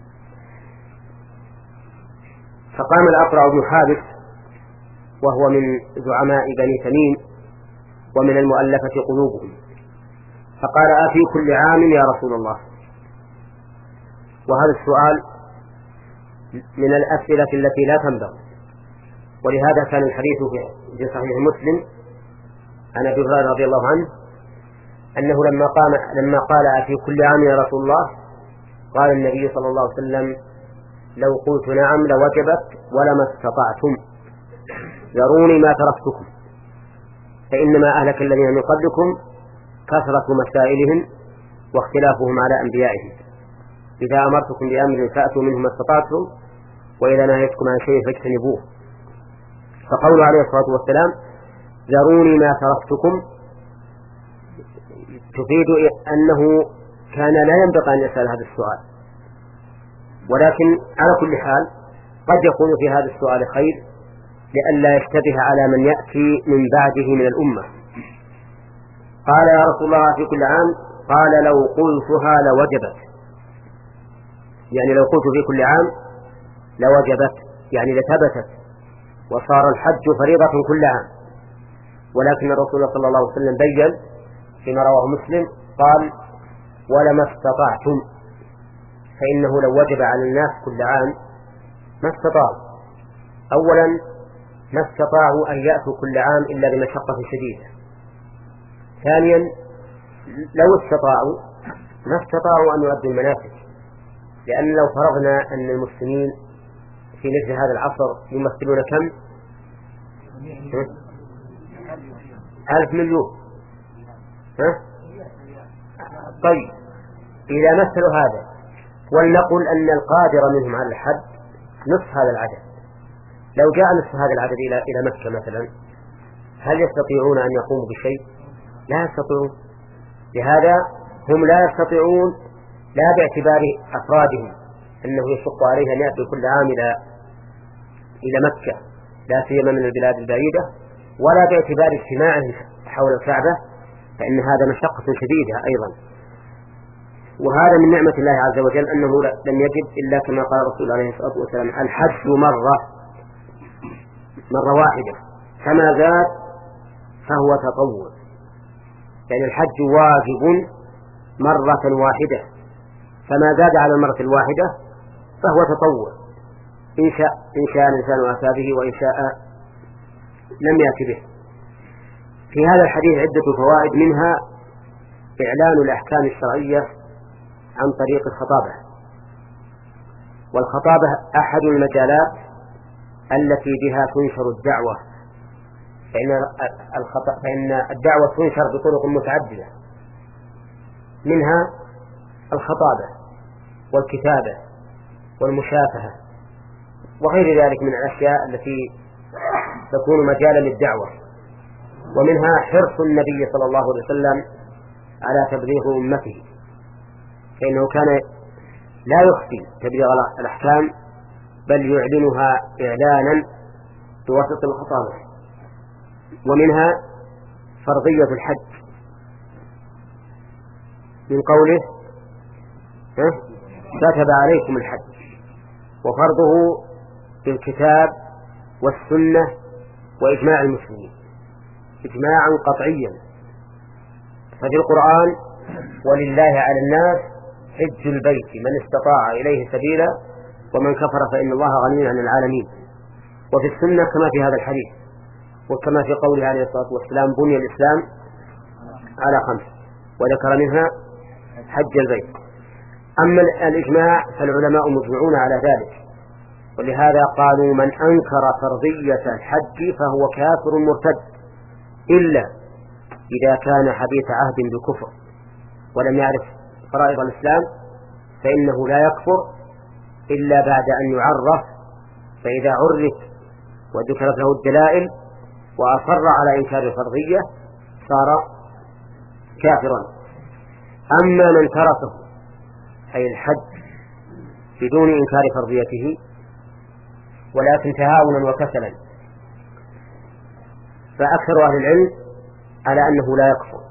فقام الأقرع بن حابس وهو من زعماء بني تميم ومن المؤلفة قلوبهم، فقال: أفي كل عام يا رسول الله؟ وهذا السؤال من الأسئلة التي لا تنبغي، ولهذا كان الحديث في صحيح مسلم عن أبي هريرة رضي الله عنه أنه لما قام لما قال: أفي كل عام يا رسول الله؟ قال النبي صلى الله عليه وسلم: لو قلت نعم لوجبت ولما استطعتم. ذروني ما تركتكم، فإنما أهلك الذين من قبلكم كثرة مسائلهم واختلافهم على أنبيائهم. إذا أمرتكم بأمر فأتوا منه ما استطعتم، وإذا نهيتكم عن شيء فاجتنبوه. فقوله عليه الصلاة والسلام: ذروني ما تركتكم، تفيد أنه كان لا ينبغي أن يسأل هذا السؤال، ولكن على كل حال قد يكون في هذا السؤال خير لئلا يشتبه على من يأتي من بعده من الأمة. قال: يا رسول الله في كل عام؟ قال: لو قلتها لوجبت. يعني لو قلت في كل عام لوجبت، يعني لثبتت وصار الحج فريضة كل عام. ولكن الرسول صلى الله عليه وسلم بين فيما رواه مسلم قال: ولما استطعتم، فإنه لو وجب على الناس كل عام ما استطاعوا. أولا ما استطاعوا أن يأتوا كل عام إلا بمشقة شديدة. ثانيا لو استطاعوا ما استطاعوا أن يؤدوا المناسك، لأن لو فرضنا أن المسلمين في مثل هذا العصر يمثلون كم؟ ألف مليون. ها؟ طيب إذا مثلوا هذا ولنقل أن القادر منهم على الحج نصف هذا العدد، لو جاء نصف هذا العدد إلى إلى مكة مثلا هل يستطيعون أن يقوموا بشيء؟ لا يستطيعون. لهذا هم لا يستطيعون لا باعتبار أفرادهم أنه يشق عليه أن يأتي كل عام إلى إلى مكة لا سيما من البلاد البعيدة، ولا باعتبار اجتماعهم حول الكعبة فإن هذا مشقة شديدة أيضا. وهذا من نعمة الله عز وجل أنه لم يجد إلا كما قال الرسول عليه الصلاة والسلام الحج مرة مرة واحدة، فما زاد فهو تطوع، يعني الحج واجب مرة واحدة، فما زاد على المرة الواحدة فهو تطوع، إن شاء إن شاء الإنسان أتى به وإن شاء لم يأتي به. في هذا الحديث عدة فوائد، منها إعلان الأحكام الشرعية عن طريق الخطابة، والخطابة أحد المجالات التي بها تنشر الدعوة، فإن فإن الدعوة تنشر بطرق متعددة، منها الخطابة والكتابة والمشافهة وغير ذلك من الأشياء التي تكون مجالا للدعوة. ومنها حرص النبي صلى الله عليه وسلم على تبليغ أمته، فإنه كان لا يخفي تبليغ الأحكام بل يعلنها إعلانا بواسطة الخطابة. ومنها فرضية الحج من قوله كتب عليكم الحج، وفرضه بالكتاب والسنة وإجماع المسلمين إجماعا قطعيا. ففي القرآن ولله على الناس حج البيت من استطاع إليه سبيلا ومن كفر فإن الله غني عن العالمين. وفي السنة كما في هذا الحديث، وكما في قوله عليه الصلاة والسلام بني الإسلام على خمس، وذكر منها حج البيت. أما الإجماع فالعلماء مجمعون على ذلك، ولهذا قالوا من أنكر فرضية الحج فهو كافر مرتد، إلا إذا كان حديث عهد بكفر ولم يعرف فرائض الإسلام فإنه لا يكفر إلا بعد أن يعرف، فإذا عرف وذكرت له الدلائل وأصر على إنكار الفرضية صار كافرا. أما من تركه أي الحج بدون إنكار فرضيته ولكن تهاونا وكسلا فأكثر أهل العلم على أنه لا يكفر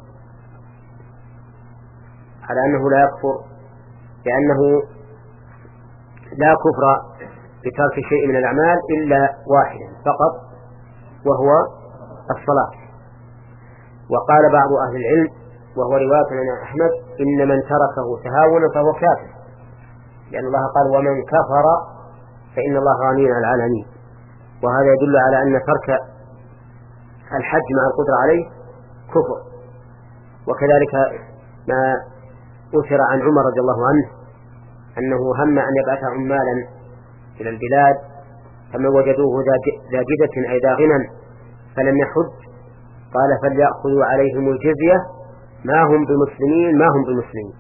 على أنه لا يكفر لأنه لا كفر بترك شيء من الأعمال إلا واحدا فقط وهو الصلاة. وقال بعض أهل العلم وهو رواية عن أحمد إن من تركه تهاونا فهو كافر، لأن الله قال ومن كفر فإن الله غني عن العالمين، وهذا يدل على أن ترك الحج مع القدرة عليه كفر. وكذلك ما أثر عن عمر رضي الله عنه أنه هم أن يبعث عمالا إلى البلاد فمن وجدوه ذا جدة أي ذا غنى فلم يحج قال فليأخذوا عليهم الجزية ما هم بمسلمين ما هم بمسلمين.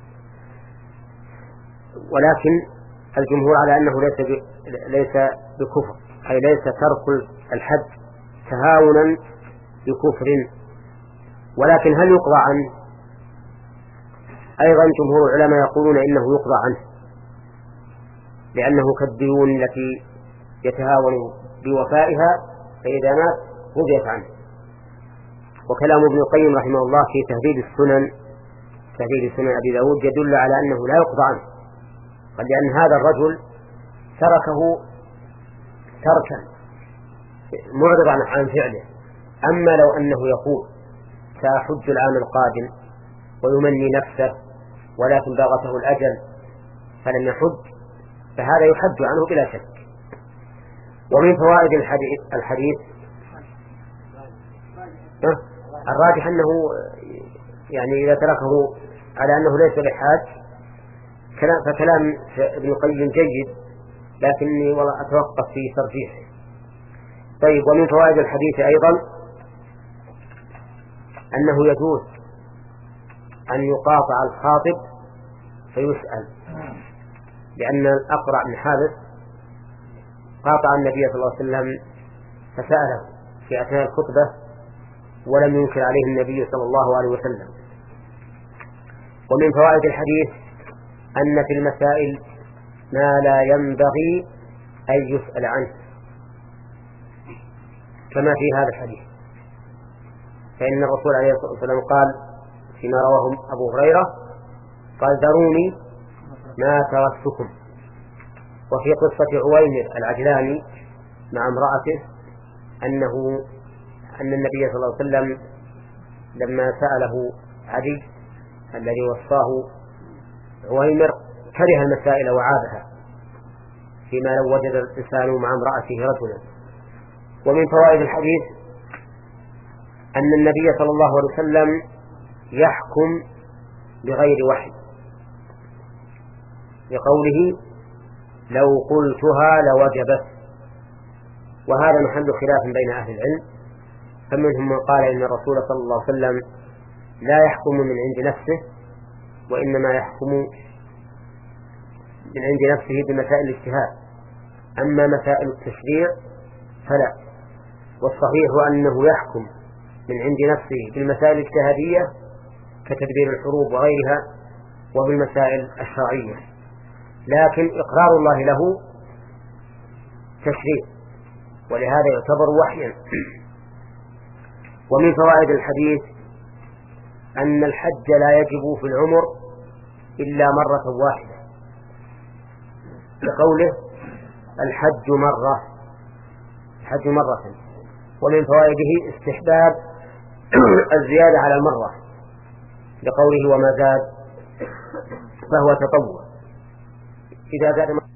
ولكن الجمهور على أنه ليس ليس بكفر، أي ليس ترك الحج تهاونا بكفر. ولكن هل يقضى عنه؟ أيضا جمهور العلماء يقولون إنه يقضى عنه، لأنه كالديون التي يتهاون بوفائها فإذا مات قضيت عنه. وكلام ابن القيم رحمه الله في تهذيب السنن تهذيب سنن أبي داود يدل على أنه لا يقضى عنه، قد لأن هذا الرجل تركه تركا معرضا عن فعله. أما لو أنه يقول سأحج العام القادم ويمني نفسه ولكن باغته الأجل فلم يحج فهذا يحج عنه بلا شك. ومن فوائد الحديث, الحديث الراجح أنه يعني إذا تركه على أنه ليس بحاج فكلام ابن القيم جيد لكني والله أتوقف في ترجيحه. طيب، ومن فوائد الحديث أيضا أنه يجوز أن يقاطع الخاطب فيسأل، لأن الأقرع بن حابس قاطع النبي صلى الله عليه وسلم فسأله في أثناء الخطبة ولم ينكر عليه النبي صلى الله عليه وسلم. ومن فوائد الحديث أن في المسائل ما لا ينبغي أن يسأل عنه، كما في هذا الحديث، فإن الرسول عليه الصلاة والسلام قال فيما رواه أبو هريرة قال: ذروني ما تركتكم. وفي قصة عويمر العجلاني مع امرأته أنه أن النبي صلى الله عليه وسلم لما سأله عدي الذي وصاه عويمر كره المسائل وعابها، فيما لو وجد الإنسان مع امرأته رجلا. ومن فوائد الحديث أن النبي صلى الله عليه وسلم يحكم بغير وحي، لقوله: لو قلتها لوجبت. وهذا محل خلاف بين أهل العلم، فمنهم من قال إن الرسول صلى الله عليه وسلم لا يحكم من عند نفسه، وإنما يحكم من عند نفسه بمسائل الاجتهاد، أما مسائل التشريع فلا. والصحيح أنه يحكم من عند نفسه بالمسائل الاجتهادية كتدبير الحروب وغيرها وبالمسائل الشرعية، لكن إقرار الله له تشريع، ولهذا يعتبر وحيا. ومن فوائد الحديث أن الحج لا يجب في العمر إلا مرة واحدة، لقوله: الحج مرة الحج مرة. ومن فوائده استحباب الزيادة على المرة، لقوله: وما زاد فهو تطوع. إذا زاد